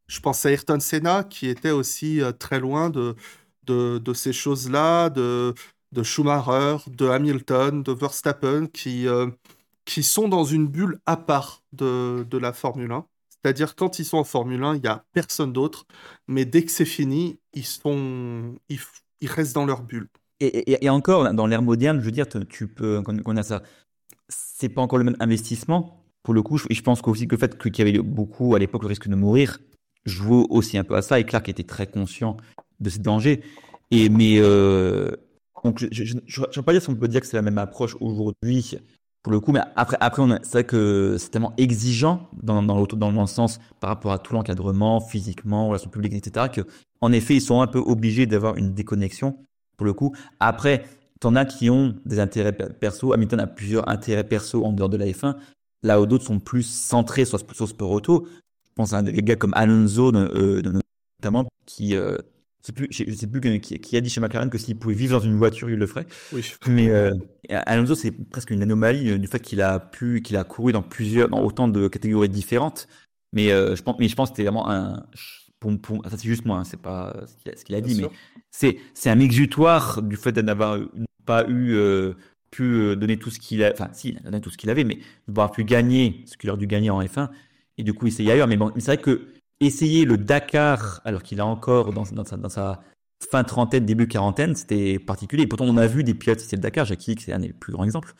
Je pense à Ayrton Senna, qui était aussi euh, très loin de, de, de ces choses-là, de, de Schumacher, de Hamilton, de Verstappen, qui, euh, qui sont dans une bulle à part de, de la Formule un. C'est-à-dire, quand ils sont en Formule un, il n'y a personne d'autre, mais dès que c'est fini, ils sont, ils, f- ils restent dans leur bulle. Et, et- et encore, dans l'ère moderne, je veux dire, tu tu peux, qu'on qu'on a ça, c'est pas encore le même investissement. Pour le coup, je, je pense qu'aussi que le fait qu'il y avait beaucoup à l'époque le risque de mourir joue aussi un peu à ça. Et Clark était très conscient de ce danger. Et mais euh, donc je je, je, je ne veux pas dire si on peut dire que c'est la même approche aujourd'hui pour le coup, mais après après on a- c'est vrai que c'est tellement exigeant dans dans l'autre dans le sens par rapport à tout l'encadrement physiquement, relations publiques, et cetera. Que en effet ils sont un peu obligés d'avoir une déconnexion pour le coup. Après t'en as qui ont des intérêts per- perso. Hamilton a plusieurs intérêts perso en dehors de la F un. Là où d'autres sont plus centrés sur, sur sport auto. Je pense à des gars comme Alonso, euh, notamment, qui, euh, je sais plus, je sais plus qui, qui a dit chez McLaren que s'il pouvait vivre dans une voiture, il le ferait. Oui. Mais euh, Alonso, c'est presque une anomalie euh, du fait qu'il a pu, qu'il a couru dans plusieurs, dans autant de catégories différentes. Mais euh, je pense, mais je pense que c'était vraiment un, pour, pour, ça c'est juste moi, hein, c'est pas ce qu'il a, ce qu'il a Bien dit, sûr. mais c'est, c'est un exutoire du fait d'avoir pas eu, euh, pu euh, donner tout ce qu'il a, enfin si, il a donné tout ce qu'il avait, mais d'avoir pu gagner ce qu'il aurait dû gagner en F un, et du coup essayer ailleurs. Mais bon, mais c'est vrai que essayer le Dakar, alors qu'il a encore dans, dans, sa, dans sa fin trentaine, début quarantaine, c'était particulier. Et pourtant, on a vu des pilotes, c'est le Dakar, Jackie Hick, c'est un des plus grands exemples.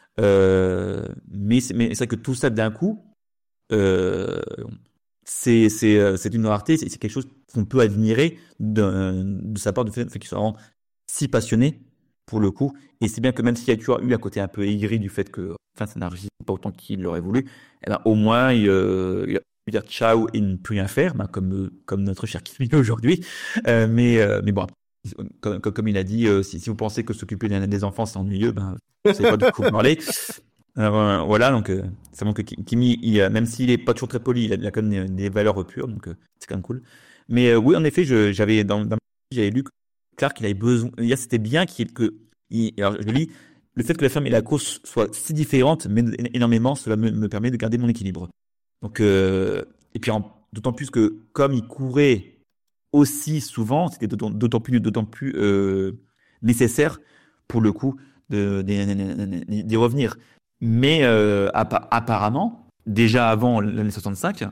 Euh, mais c'est, mais c'est vrai que tout ça d'un coup, euh, c'est, c'est, euh, c'est une rareté, c'est, c'est quelque chose qu'on peut admirer de, de sa part, du fait, fait qu'il soit vraiment si passionné pour le coup. Et c'est bien que même s'il y a toujours eu un côté un peu aigri du fait que, enfin, ça n'arrive pas autant qu'il l'aurait voulu, eh ben, au moins, il, euh, il a pu dire ciao et ne plus rien faire, ben, comme, euh, comme notre cher Kimi aujourd'hui. Euh, mais, euh, mais bon, comme, comme, comme il a dit, euh, si, si vous pensez que s'occuper des, des enfants c'est ennuyeux, ben, vous savez pas de quoi vous parlez. Alors, euh, voilà, donc euh, ça montre que Kimi, il, a- même s'il est pas toujours très poli, il a, il a quand même des, des valeurs pures, donc euh, c'est quand même cool. Mais euh, oui, en effet, je, j'avais dans, dans j'avais lu que Clark, il avait besoin. Hier, c'était bien qu'il que. Il, alors, je lis, le fait que la ferme et la course soient si différentes m'aide énormément. Cela me, me permet de garder mon équilibre. Donc, euh, et puis en- d'autant plus que comme il courait aussi souvent, c'était d'autant d'autant plus, d'autant plus euh, nécessaire pour le coup de, d'y d'y revenir. Mais euh, appa- apparemment, déjà avant l'année soixante-cinq,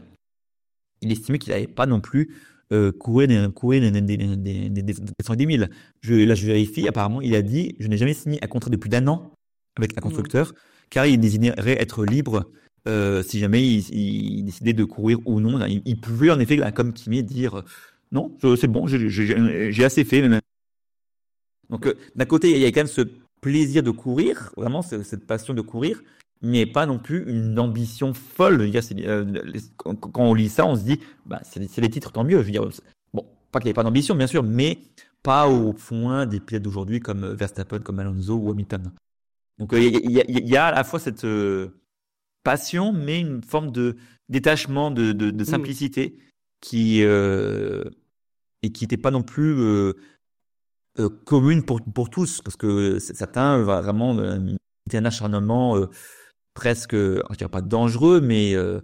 il estimait qu'il n'avait pas non plus euh, couru des, couru des, des, des, des, des, des cent dix mille. Je, là, je vérifie. Apparemment, il a dit je n'ai jamais signé un contrat de plus d'un an avec un Mhm. constructeur, car il désirait être libre euh, si jamais il, il décidait de courir ou non. Il, il pouvait en effet, comme Kimi, dire non, je- c'est bon, j'ai- j'ai j'ai assez fait. Donc, euh, d'un côté, il y a quand même ce plaisir de courir, vraiment ce- cette passion de courir, mais pas non plus une ambition folle. Je veux dire, c'est, euh, les- quand, quand on lit ça, on se dit, bah, c'est c'est les titres, tant mieux. Je veux dire, c'est- bon, pas qu'il n'y ait pas d'ambition, bien sûr, mais pas au point des pilotes d'aujourd'hui comme euh, Verstappen, comme Alonso ou Hamilton. Donc, euh, il y, a- il y a- il y a à la fois cette euh, passion, mais une forme de détachement, de, de, de Mhm. simplicité qui euh, et qui n'était pas non plus euh, euh, commune pour, pour tous, parce que c- certains va vraiment euh, mettaient un acharnement euh, presque, euh, je dirais pas dangereux, mais euh,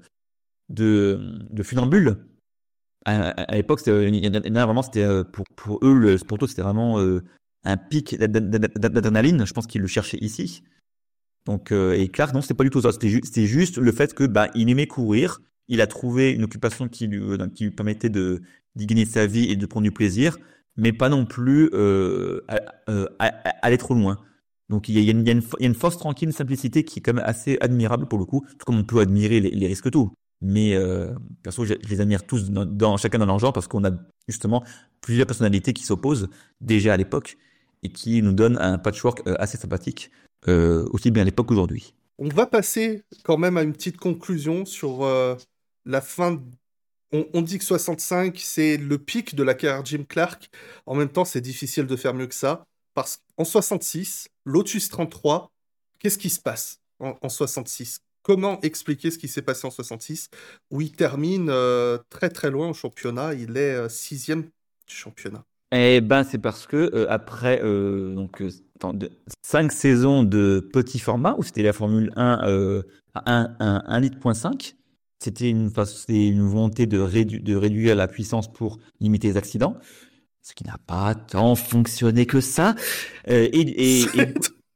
de, de funambule. À, à- à l'époque, c'était, il y en a il y en a vraiment, c'était euh, pour, pour eux, le sport auto, c'était vraiment euh, un pic d'ad- d'ad- d'ad- d'adrénaline. Je pense qu'ils le cherchaient ici. Donc, euh, et Clark, non, c'était pas du tout ça. C'était ju- c'était juste le fait que bah, il aimait courir. Il a trouvé une occupation qui lui, euh, qui lui permettait de d'y gagner sa vie et de prendre du plaisir, mais pas non plus euh, à- euh, à- à- aller trop loin. Donc, il y a, il y a une, il y a une fo- il y a une force tranquille, une simplicité qui est quand même assez admirable pour le coup, tout comme on peut admirer les, les risques tout. Mais euh, perso, je, je les admire tous dans, dans- chacun dans leur genre parce qu'on a justement plusieurs personnalités qui s'opposent déjà à l'époque et qui nous donnent un patchwork euh, assez sympathique euh, aussi bien à l'époque qu'aujourd'hui. On va passer quand même à une petite conclusion sur euh, la fin. de- On, on dit que soixante-cinq, c'est le pic de la carrière de Jim Clark. En même temps, c'est difficile de faire mieux que ça. Parce qu'en soixante-six, Lotus trente-trois, qu'est-ce qui se passe en, en soixante-six? Comment expliquer ce qui s'est passé en soixante-six, où il termine euh, très très loin au championnat. Il est euh, sixième du championnat. Eh ben, c'est parce que euh, après euh, donc euh, attends, de- cinq saisons de petit format où c'était la Formule un euh, à un, un, un litre point cinq, c'était une, c'était une volonté de, rédu- de réduire la puissance pour limiter les accidents, ce qui n'a pas tant fonctionné que ça. Euh, et, et, et,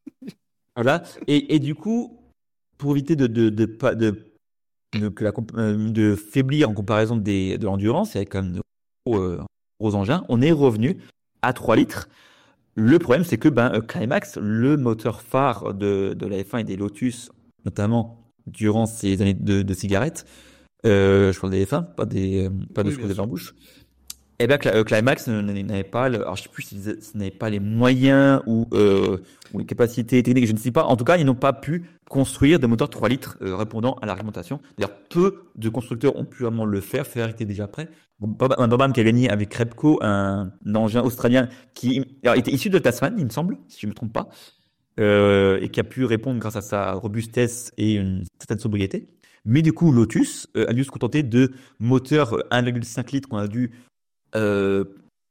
voilà. Et, et du coup, pour éviter de, de, de, de, de, de, que la, de faiblir en comparaison des, de l'endurance, avec quand même de gros, euh, gros engins, on est revenu à trois litres. Le problème, c'est que ben, Climax, le moteur phare de, de la F un et des Lotus, notamment durant ces années de, de cigarettes, euh, je parle des F un, pas, des, pas de Oui, ce qu'on bien avait sûr. en bouche, eh bien, Cla- euh, Climax n'avait pas, le, alors je sais plus s'ils s'ils n'avaient pas les moyens ou, euh, ou les capacités techniques, je ne sais pas. En tout cas, ils n'ont pas pu construire des moteurs trois litres euh, répondant à l'argumentation. D'ailleurs, peu de constructeurs ont pu vraiment le faire. Ferrari était déjà prêt. Bon, Bob- un Bobham qui a gagné avec Repco, un, un engin australien qui alors, était issu de Tasman, il me semble, si je ne me trompe pas, euh, et qui a pu répondre grâce à sa robustesse et une certaine sobriété. Mais du coup, Lotus euh, a dû se contenter de moteurs euh, un virgule cinq litres qu'on a dû euh,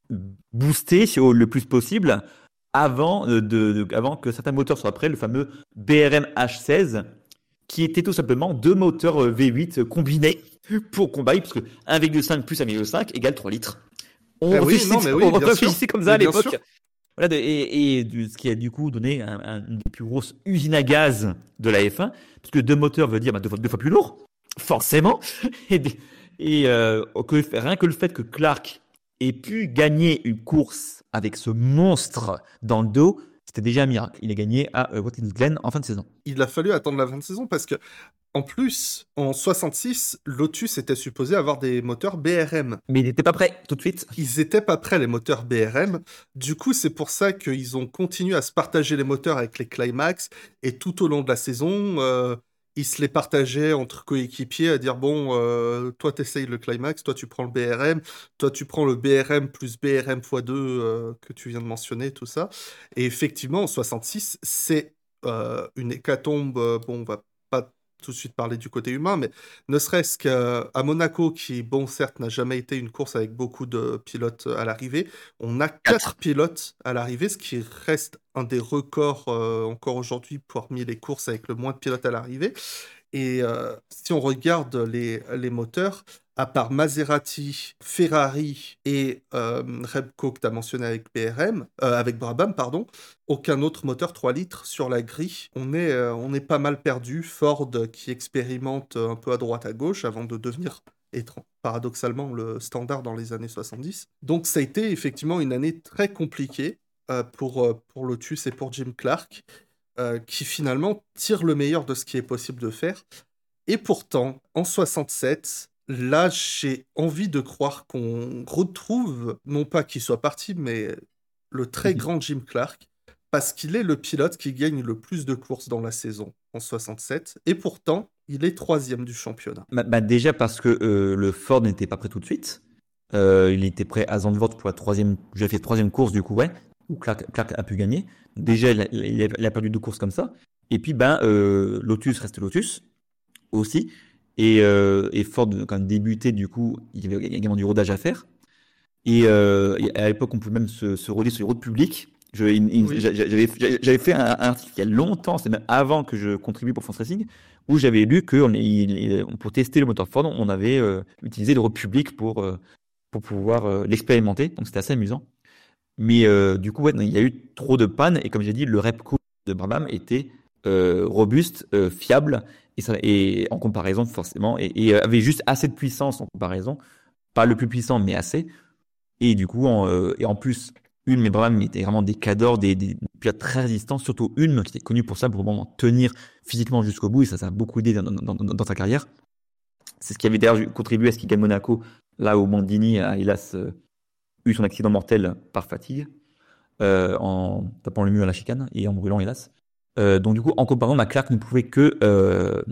booster sur le plus possible avant, de, de- avant que certains moteurs soient prêts, le fameux B R M H seize, qui était tout simplement deux moteurs V huit combinés pour combattre, parce que un virgule cinq plus un virgule cinq égale trois litres. On Eh oui, réfléchissait, non, mais oui, on bien réfléchissait sûr. comme ça Mais à bien l'époque. sûr. Voilà, de- et, et du- ce qui a du coup donné un, un- une des plus grosses usines à gaz de la F un, parce que deux moteurs veut dire bah, deux, fois, deux fois plus lourd, forcément. Et, des- et euh, que, rien que le fait que Clark ait pu gagner une course avec ce monstre dans le dos, c'était déjà un miracle. Il a gagné à euh, Watkins Glen en fin de saison. Il a fallu attendre la fin de saison parce que, en plus, en soixante-six, Lotus était supposé avoir des moteurs B R M. Mais il n'était pas prêt tout de suite. Ils étaient pas prêts, les moteurs B R M. Du coup, c'est pour ça qu'ils ont continué à se partager les moteurs avec les Climax. Et tout au long de la saison, euh, ils se les partageaient entre coéquipiers à dire, bon, euh, toi, t'essayes le Climax, toi, tu prends le B R M, toi, tu prends le B R M plus B R M fois deux euh, que tu viens de mentionner, tout ça. Et effectivement, en soixante-six, c'est euh, une hécatombe. euh, bon, on va pas tout de suite parler du côté humain, mais ne serait-ce qu'à à Monaco, qui, bon, certes, n'a jamais été une course avec beaucoup de pilotes à l'arrivée, on a quatre Quatre. pilotes à l'arrivée, ce qui reste un des records euh, encore aujourd'hui parmi les courses avec le moins de pilotes à l'arrivée. Et euh, si on regarde les, les moteurs, à part Maserati, Ferrari et euh, Repco que tu as mentionné avec B R M, euh, avec Brabham, pardon, aucun autre moteur trois litres sur la grille. On est, euh, on est pas mal perdu. Ford qui expérimente un peu à droite à gauche avant de devenir étrange, paradoxalement le standard dans les années soixante-dix. Donc ça a été effectivement une année très compliquée euh, pour, euh, pour Lotus et pour Jim Clark. Euh, qui finalement tire le meilleur de ce qui est possible de faire. Et pourtant, en soixante-sept, là, j'ai envie de croire qu'on retrouve, non pas qu'il soit parti, mais le très grand Jim Clark, parce qu'il est le pilote qui gagne le plus de courses dans la saison en soixante-sept, et pourtant, il est troisième du championnat. Bah, bah, déjà parce que euh, le Ford n'était pas prêt tout de suite. Euh, il était prêt à Zandvoort pour la troisième, j'ai fait troisième course du coup, ouais, où Clark, Clark a pu gagner. Déjà, il a, il a- il a perdu deux courses comme ça. Et puis, ben, euh, Lotus reste Lotus aussi. Et, euh, et Ford, quand il débutait, du coup, il y avait également du rodage à faire. Et, euh, et à l'époque, on pouvait même se, se roder sur les routes publiques. Je- il- il- Oui. j'a- J'avais j'avais fait un, un article il y a longtemps, c'est même avant que je contribue pour France Racing, où j'avais lu que on, il- il- pour tester le moteur Ford, on avait euh, utilisé les routes publiques pour, euh, pour pouvoir euh, l'expérimenter. Donc c'était assez amusant. Mais euh, du coup, ouais, il y a eu trop de pannes. Et comme j'ai dit, le Repco de Brabham était euh, robuste, euh, fiable, et, ça, et en comparaison, forcément, et, et avait juste assez de puissance en comparaison. Pas le plus puissant, mais assez. Et du coup, en, euh, et en plus, Ulm et Brabham étaient vraiment des cadors, des, des pilotes très résistants, surtout Ulm, qui était connu pour ça, pour vraiment tenir physiquement jusqu'au bout, et ça, ça a beaucoup aidé dans, dans, dans, dans sa carrière. C'est ce qui avait d'ailleurs contribué à ce qu'il gagne Monaco, là où Bandini a hélas euh, eu son accident mortel par fatigue, euh, en tapant le mur à la chicane et en brûlant, hélas. Euh, donc du coup, en comparaison, Clark ne pouvait que euh,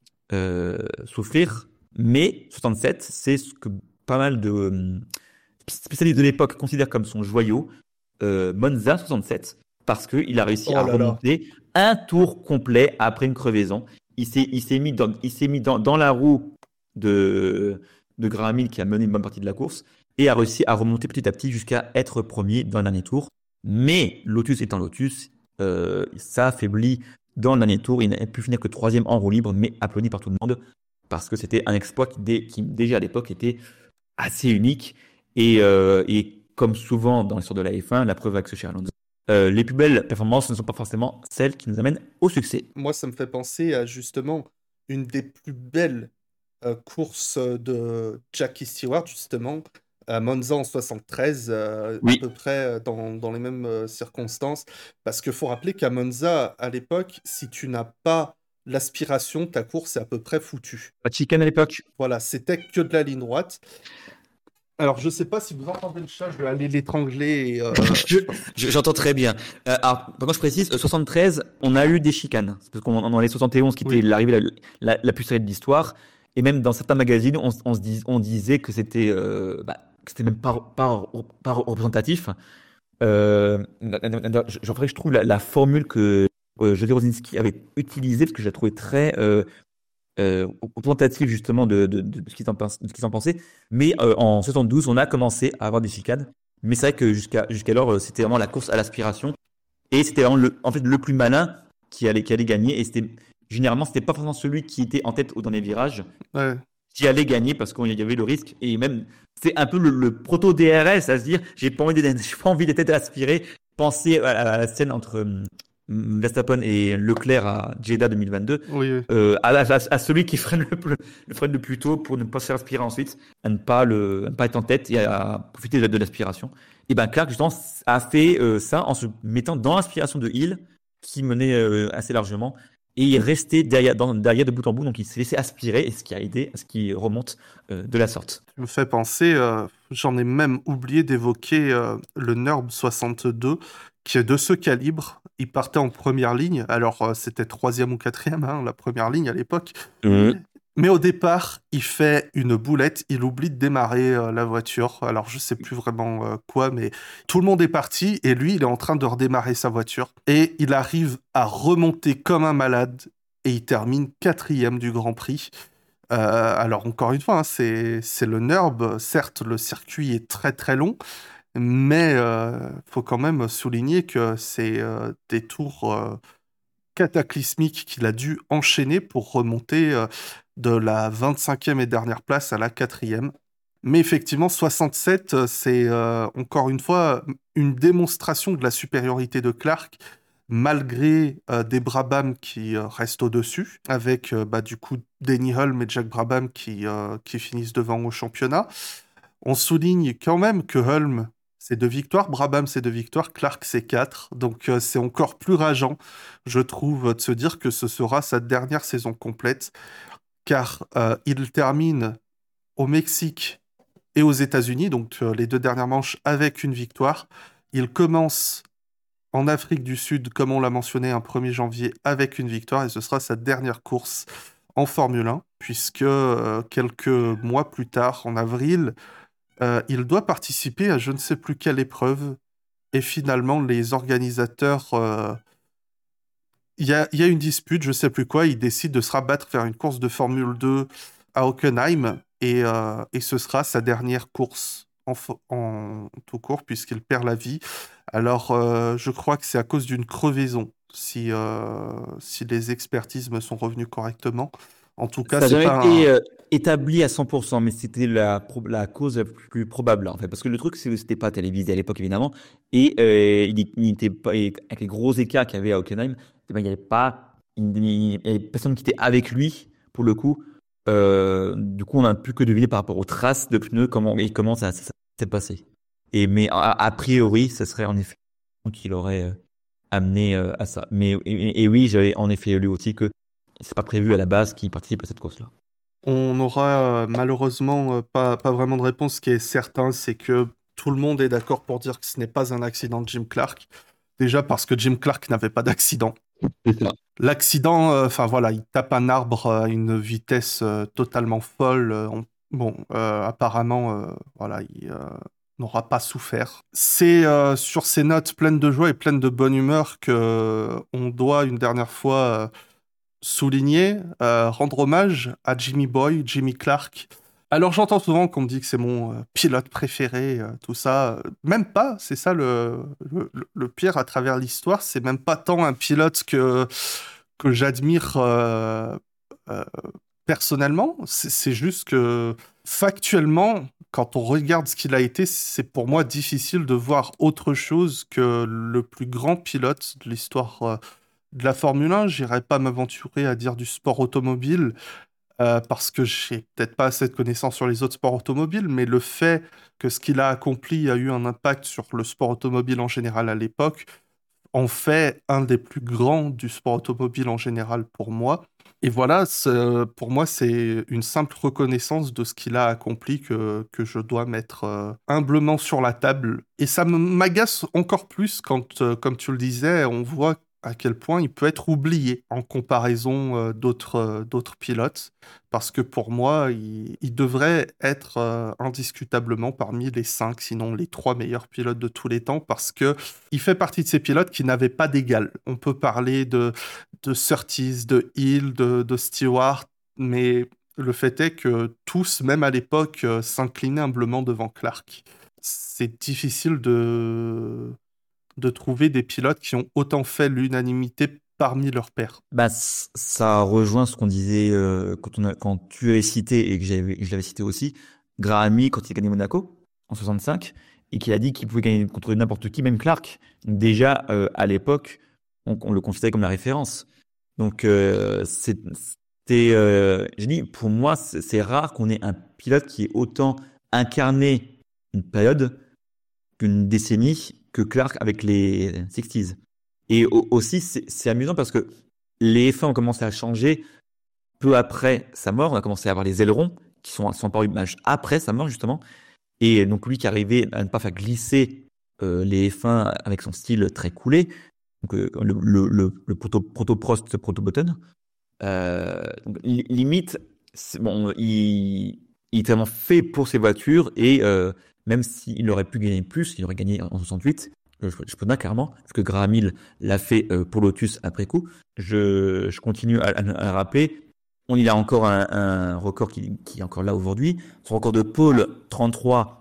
euh, souffrir, mais soixante-sept, c'est ce que pas mal de euh, spécialistes de l'époque considèrent comme son joyau, euh, Monza soixante-sept, parce qu'il a réussi Oh à là là. remonter un tour complet après une crevaison. Il s'est, il s'est mis, dans, il s'est mis dans, dans la roue de, de Graham Hill qui a mené une bonne partie de la course et a réussi à remonter petit à petit jusqu'à être premier dans le dernier tour. Mais Lotus étant Lotus, euh, ça affaiblit dans le dernier tour. Il n'a pu finir que troisième en roue libre, mais applaudi par tout le monde. parce que c'était un exploit qui, dé, qui déjà à l'époque était assez unique et, euh, et comme souvent dans l'histoire de la F un, la preuve avec ce cher Alonso, euh, les plus belles performances ne sont pas forcément celles qui nous amènent au succès. Moi, ça me fait penser à justement une des plus belles euh, courses de Jackie Stewart, justement, à Monza en soixante-treize, euh, Oui. à peu près dans, dans les mêmes euh, circonstances. Parce qu'il faut rappeler qu'à Monza, à l'époque, si tu n'as pas l'aspiration, ta course est à peu près foutue. Pas de chicane à l'époque. Voilà, c'était que de la ligne droite. Alors, je sais pas si vous entendez le chat, je vais aller l'étrangler. Et, euh, je, je, j'entends très bien. Euh, alors, par contre, je précise, soixante-treize, on a eu des chicanes. C'est parce qu'on dans les soixante et onze, qui Oui. était l'arrivée la, la, la plus serrée de l'histoire, et même dans certains magazines, on, on, se dis, on disait que c'était, euh, bah, que c'était même pas, pas, pas représentatif. Euh, je, je trouve la, la formule que euh, José Rosinski avait utilisée, parce que je la trouvais très euh, euh, représentative justement de, de, de, de ce qu'ils en, de ce qu'ils en pensaient. Mais euh, en soixante-douze, on a commencé à avoir des chicanes. Mais c'est vrai que jusqu'à jusqu'alors, c'était vraiment la course à l'aspiration. Et c'était vraiment le, en fait, le plus malin qui allait, qui allait gagner. Et c'était, généralement, c'était pas forcément celui qui était en tête ou dans les virages Ouais. qui allait gagner parce qu'il y avait le risque. Et même, c'est un peu le, le proto-D R S, à se dire, j'ai pas envie d'être, j'ai pas envie d'être aspiré. Pensez à, à la scène entre hum, Verstappen et Leclerc à Jeddah deux mille vingt-deux, Oui, oui. Euh, à, à, à celui qui freine le, le freine le plus tôt pour ne pas se faire aspirer ensuite, à ne pas, le, à ne pas être en tête et à profiter de, de l'aspiration. Et ben Clark, justement, a fait euh, ça en se mettant dans l'aspiration de Hill, qui menait euh, assez largement, et il restait derrière, dans, derrière de bout en bout, donc il s'est laissé aspirer, et ce qui a aidé à ce qu'il remonte euh, de la sorte. Tu me fais penser, euh, j'en ai même oublié d'évoquer euh, le NURB soixante-deux, qui est de ce calibre. Il partait en première ligne, alors euh, c'était troisième ou quatrième, hein, la première ligne à l'époque. Mmh. Mais au départ, il fait une boulette, il oublie de démarrer euh, la voiture. Alors je sais plus vraiment euh, quoi, mais tout le monde est parti et lui, il est en train de redémarrer sa voiture. Et il arrive à remonter comme un malade et il termine quatrième du Grand Prix. Euh, alors encore une fois, hein, c'est, c'est le NURB. Certes, le circuit est très très long, mais il euh, faut quand même souligner que c'est euh, des tours euh, cataclysmiques qu'il a dû enchaîner pour remonter euh, de la vingt-cinquième et dernière place à la quatrième. Mais effectivement, soixante-sept, euh, c'est euh, encore une fois une démonstration de la supériorité de Clark, malgré euh, des Brabham qui euh, restent au-dessus, avec euh, bah, du coup Denny Hulme et Jack Brabham qui, euh, qui finissent devant au championnat. On souligne quand même que Hulme, c'est deux victoires, Brabham, c'est deux victoires, Clark, c'est quatre. Donc euh, c'est encore plus rageant, je trouve, de se dire que ce sera sa dernière saison complète, car euh, il termine au Mexique et aux États-Unis, donc euh, les deux dernières manches avec une victoire. Il commence en Afrique du Sud, comme on l'a mentionné, un premier janvier avec une victoire, et ce sera sa dernière course en Formule un, puisque euh, quelques mois plus tard, en avril, euh, il doit participer à je ne sais plus quelle épreuve, et finalement, les organisateurs... euh, Il y a, il y a une dispute, je ne sais plus quoi, ils décident de se rabattre vers une course de Formule deux à Hockenheim, et, euh, et ce sera sa dernière course en, fo- en tout court, puisqu'il perd la vie. Alors, euh, je crois que c'est à cause d'une crevaison, si, euh, si les expertises me sont revenues correctement. En tout cas, Ça n'a c'est jamais pas un... été euh, établi à cent pour cent, mais c'était la, pro- la cause la plus, plus probable, en fait. Parce que le truc, c'est que c'était pas télévisé à l'époque, évidemment. Et euh, il, il n'était pas, et avec les gros écarts qu'il y avait à Hockenheim, eh ben, il n'y avait pas, il n'y avait personne qui était avec lui, pour le coup. Euh, du coup, on n'a plus que deviné par rapport aux traces de pneus comment, et comment ça, ça, ça s'est passé. Et, mais a, a priori, ça serait en effet qu'il aurait euh, amené euh, à ça. Mais, et, et oui, j'avais en effet lu aussi que c'est pas prévu à la base qu'il participe à cette course-là. On n'aura euh, malheureusement euh, pas, pas vraiment de réponse. Ce qui est certain, c'est que tout le monde est d'accord pour dire que ce n'est pas un accident de Jim Clark. Déjà parce que Jim Clark n'avait pas d'accident. C'est ça. L'accident, euh, enfin voilà, il tape un arbre à une vitesse euh, totalement folle. euh, on- Bon, euh, apparemment, euh, voilà, il euh, n'aura pas souffert. C'est euh, sur ces notes pleines de joie et pleines de bonne humeur que euh, on doit une dernière fois euh, souligner, euh, rendre hommage à Jimmy Boy, Jimmy Clark. Alors j'entends souvent qu'on me dit que c'est mon euh, pilote préféré, euh, tout ça. Euh, Même pas, c'est ça le, le, le pire à travers l'histoire, c'est même pas tant un pilote que, que j'admire euh, euh, personnellement, c'est, c'est juste que factuellement, quand on regarde ce qu'il a été, c'est pour moi difficile de voir autre chose que le plus grand pilote de l'histoire euh, de la Formule un. J'irais pas m'aventurer à dire du sport automobile euh, parce que j'ai peut-être pas assez de connaissances sur les autres sports automobiles, mais le fait que ce qu'il a accompli a eu un impact sur le sport automobile en général à l'époque en fait un des plus grands du sport automobile en général pour moi. Et voilà, c'est- pour moi, c'est une simple reconnaissance de ce qu'il a accompli que, que je dois mettre euh, humblement sur la table. Et ça me- m'agace encore plus quand, euh, comme tu le disais, on voit à quel point il peut être oublié en comparaison euh, d'autres euh, d'autres pilotes. Parce que pour moi, il, il devrait être euh, indiscutablement parmi les cinq, sinon les trois meilleurs pilotes de tous les temps, parce que il fait partie de ces pilotes qui n'avaient pas d'égal. On peut parler de, de Surtees, de Hill, de, de Stewart, mais le fait est que tous, même à l'époque, euh, s'inclinaient humblement devant Clark. C'est difficile de, de trouver des pilotes qui ont autant fait l'unanimité parmi leurs pairs. Bah, c- ça rejoint ce qu'on disait euh, quand, on a, quand tu avais cité et que j'avais, je l'avais cité aussi, Graham Hill quand il a gagné Monaco en soixante-cinq et qu'il a dit qu'il pouvait gagner contre n'importe qui, même Clark. Donc déjà, euh, à l'époque, on, on le considérait comme la référence. Donc, euh, c'est, c'était, euh, j'ai dit, pour moi, c'est, c'est rare qu'on ait un pilote qui ait autant incarné une période qu'une décennie que Clark avec les soixante. Et au- aussi, c'est c'est amusant parce que les F un ont commencé à changer peu après sa mort. On a commencé à avoir les ailerons qui sont, sont apparus bah, après sa mort, justement. Et donc, lui qui arrivait à ne pas faire glisser euh, les F un avec son style très coulé, donc, euh, le, le, le, le proto, proto-Prost, proto-Button. Euh, donc, li- limite, c'est- bon, il, il est tellement fait pour ses voitures et euh, même s'il aurait pu gagner plus, il aurait gagné en soixante-huit. euh, Je, je peux dire clairement, parce que Graham Hill l'a fait euh, pour Lotus après coup. Je, je continue à, à, à le rappeler. On, il a encore un, un record qui, qui est encore là aujourd'hui. Son record de pole, trente-trois.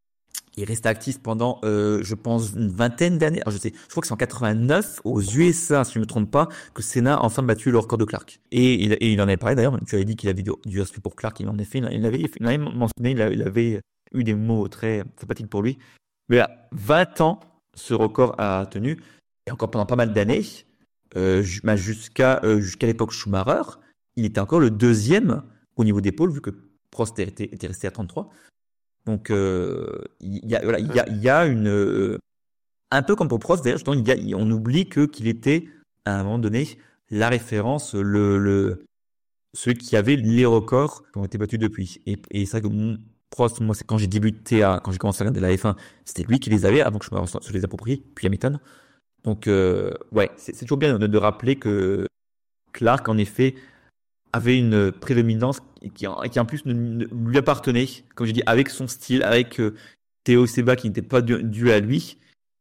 Il reste actif pendant, euh, je pense, une vingtaine d'années. Alors, je sais, je crois que c'est en quatre-vingt-neuf, aux U S A, si je ne me trompe pas, que Senna a enfin battu le record de Clark. Et il, et il en avait parlé d'ailleurs. Tu avais dit qu'il avait du, du respect pour Clark. Il en a fait, il avait, il avait mentionné, il avait, il avait eu des mots très sympathiques pour lui. Mais à vingt ans, ce record a tenu. Et encore pendant pas mal d'années, euh, jusqu'à, euh, jusqu'à l'époque Schumacher, il était encore le deuxième au niveau des pôles, vu que Prost était, était resté à trente-trois. Donc, euh, il y a, voilà, il y a, il y a une, euh, un peu comme pour Prost, d'ailleurs, justement, il y a, on oublie que qu'il était, à un moment donné, la référence, le, le, celui qui avait les records qui ont été battus depuis. Et, et c'est vrai que mon Prost, moi, c'est quand j'ai débuté à, quand j'ai commencé à regarder la F un, c'était lui qui les avait avant que je me se les approprie, puis Hamilton. Donc, euh, ouais, c'est, c'est toujours bien de, de rappeler que Clark, en effet, avait une prédominance qui, qui en plus ne, ne lui appartenait, comme j'ai dit, avec son style, avec euh, Théo Seba qui n'était pas dû, dû à lui,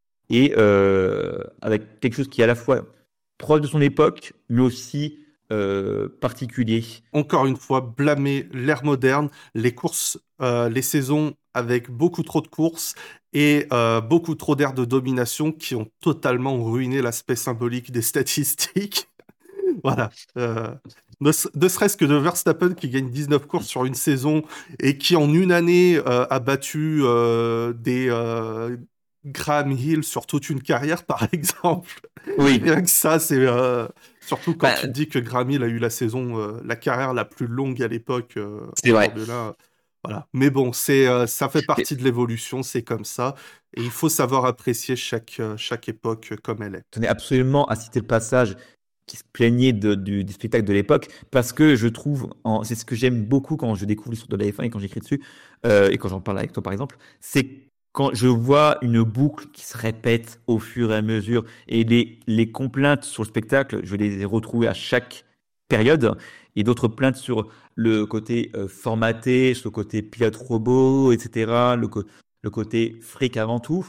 et euh, avec quelque chose qui est à la fois proche de son époque, mais aussi euh, particulier. Encore une fois, blâmer l'ère moderne, les courses, euh, les saisons avec beaucoup trop de courses et euh, beaucoup trop d'ères de domination qui ont totalement ruiné l'aspect symbolique des statistiques. Voilà. Euh, ne, ne serait-ce que de Verstappen qui gagne dix-neuf courses sur une saison et qui en une année euh, a battu euh, des euh, Graham Hill sur toute une carrière, par exemple. Oui. Rien que ça, c'est euh, surtout quand Bah, tu te dis que Graham Hill a eu la saison, euh, la carrière la plus longue à l'époque euh, c'est en vrai. Formule un. Voilà. Mais bon, c'est, euh, ça fait partie de l'évolution, c'est comme ça. Et il faut savoir apprécier chaque, euh, chaque époque comme elle est. Je tenais absolument à citer le passage qui se plaignait de, du, du spectacle de l'époque, parce que je trouve, en, c'est ce que j'aime beaucoup quand je découvre l'histoire de la F un et quand j'écris dessus, euh, et quand j'en parle avec toi par exemple, c'est quand je vois une boucle qui se répète au fur et à mesure, et les, les complaintes sur le spectacle, je vais les retrouver à chaque période, et d'autres plaintes sur le côté euh, formaté, sur le côté pilote robot, et cetera, le, co- le côté fric avant tout.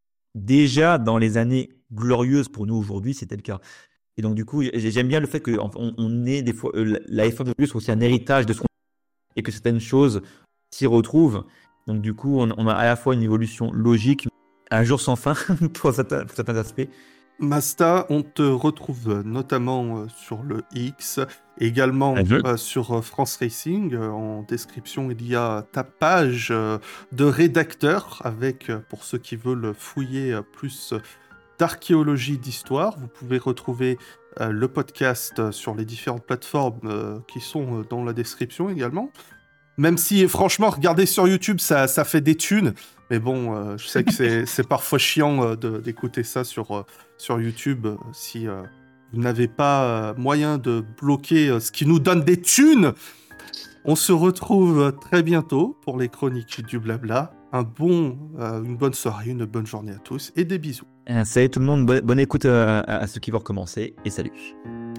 Déjà dans les années glorieuses pour nous aujourd'hui, c'était le cas. Et donc du coup, j'aime bien le fait qu'on on ait des fois euh, la F un de plus aussi un héritage de ce qu'on et que certaines choses s'y retrouvent. Donc du coup, on, on a à la fois une évolution logique, un jour sans fin pour certains, pour certains aspects. Masta, on te retrouve notamment euh, sur le X, également euh, sur euh, France Racing. Euh, en description, il y a ta page euh, de rédacteur avec, euh, pour ceux qui veulent fouiller euh, plus euh, d'archéologie, d'histoire. Vous pouvez retrouver euh, le podcast euh, sur les différentes plateformes euh, qui sont euh, dans la description également. Même si, franchement, regarder sur YouTube, ça, ça fait des thunes. Mais bon, euh, je sais que c'est, c'est parfois chiant euh, de, d'écouter ça sur, euh, sur YouTube. euh, si euh, vous n'avez pas euh, moyen de bloquer euh, ce qui nous donne des thunes, on se retrouve euh, très bientôt pour les chroniques du blabla. Un bon, euh, une bonne soirée, une bonne journée à tous et des bisous. Euh, Salut tout le monde, bonne, bonne écoute euh, à, à ceux qui vont recommencer et salut.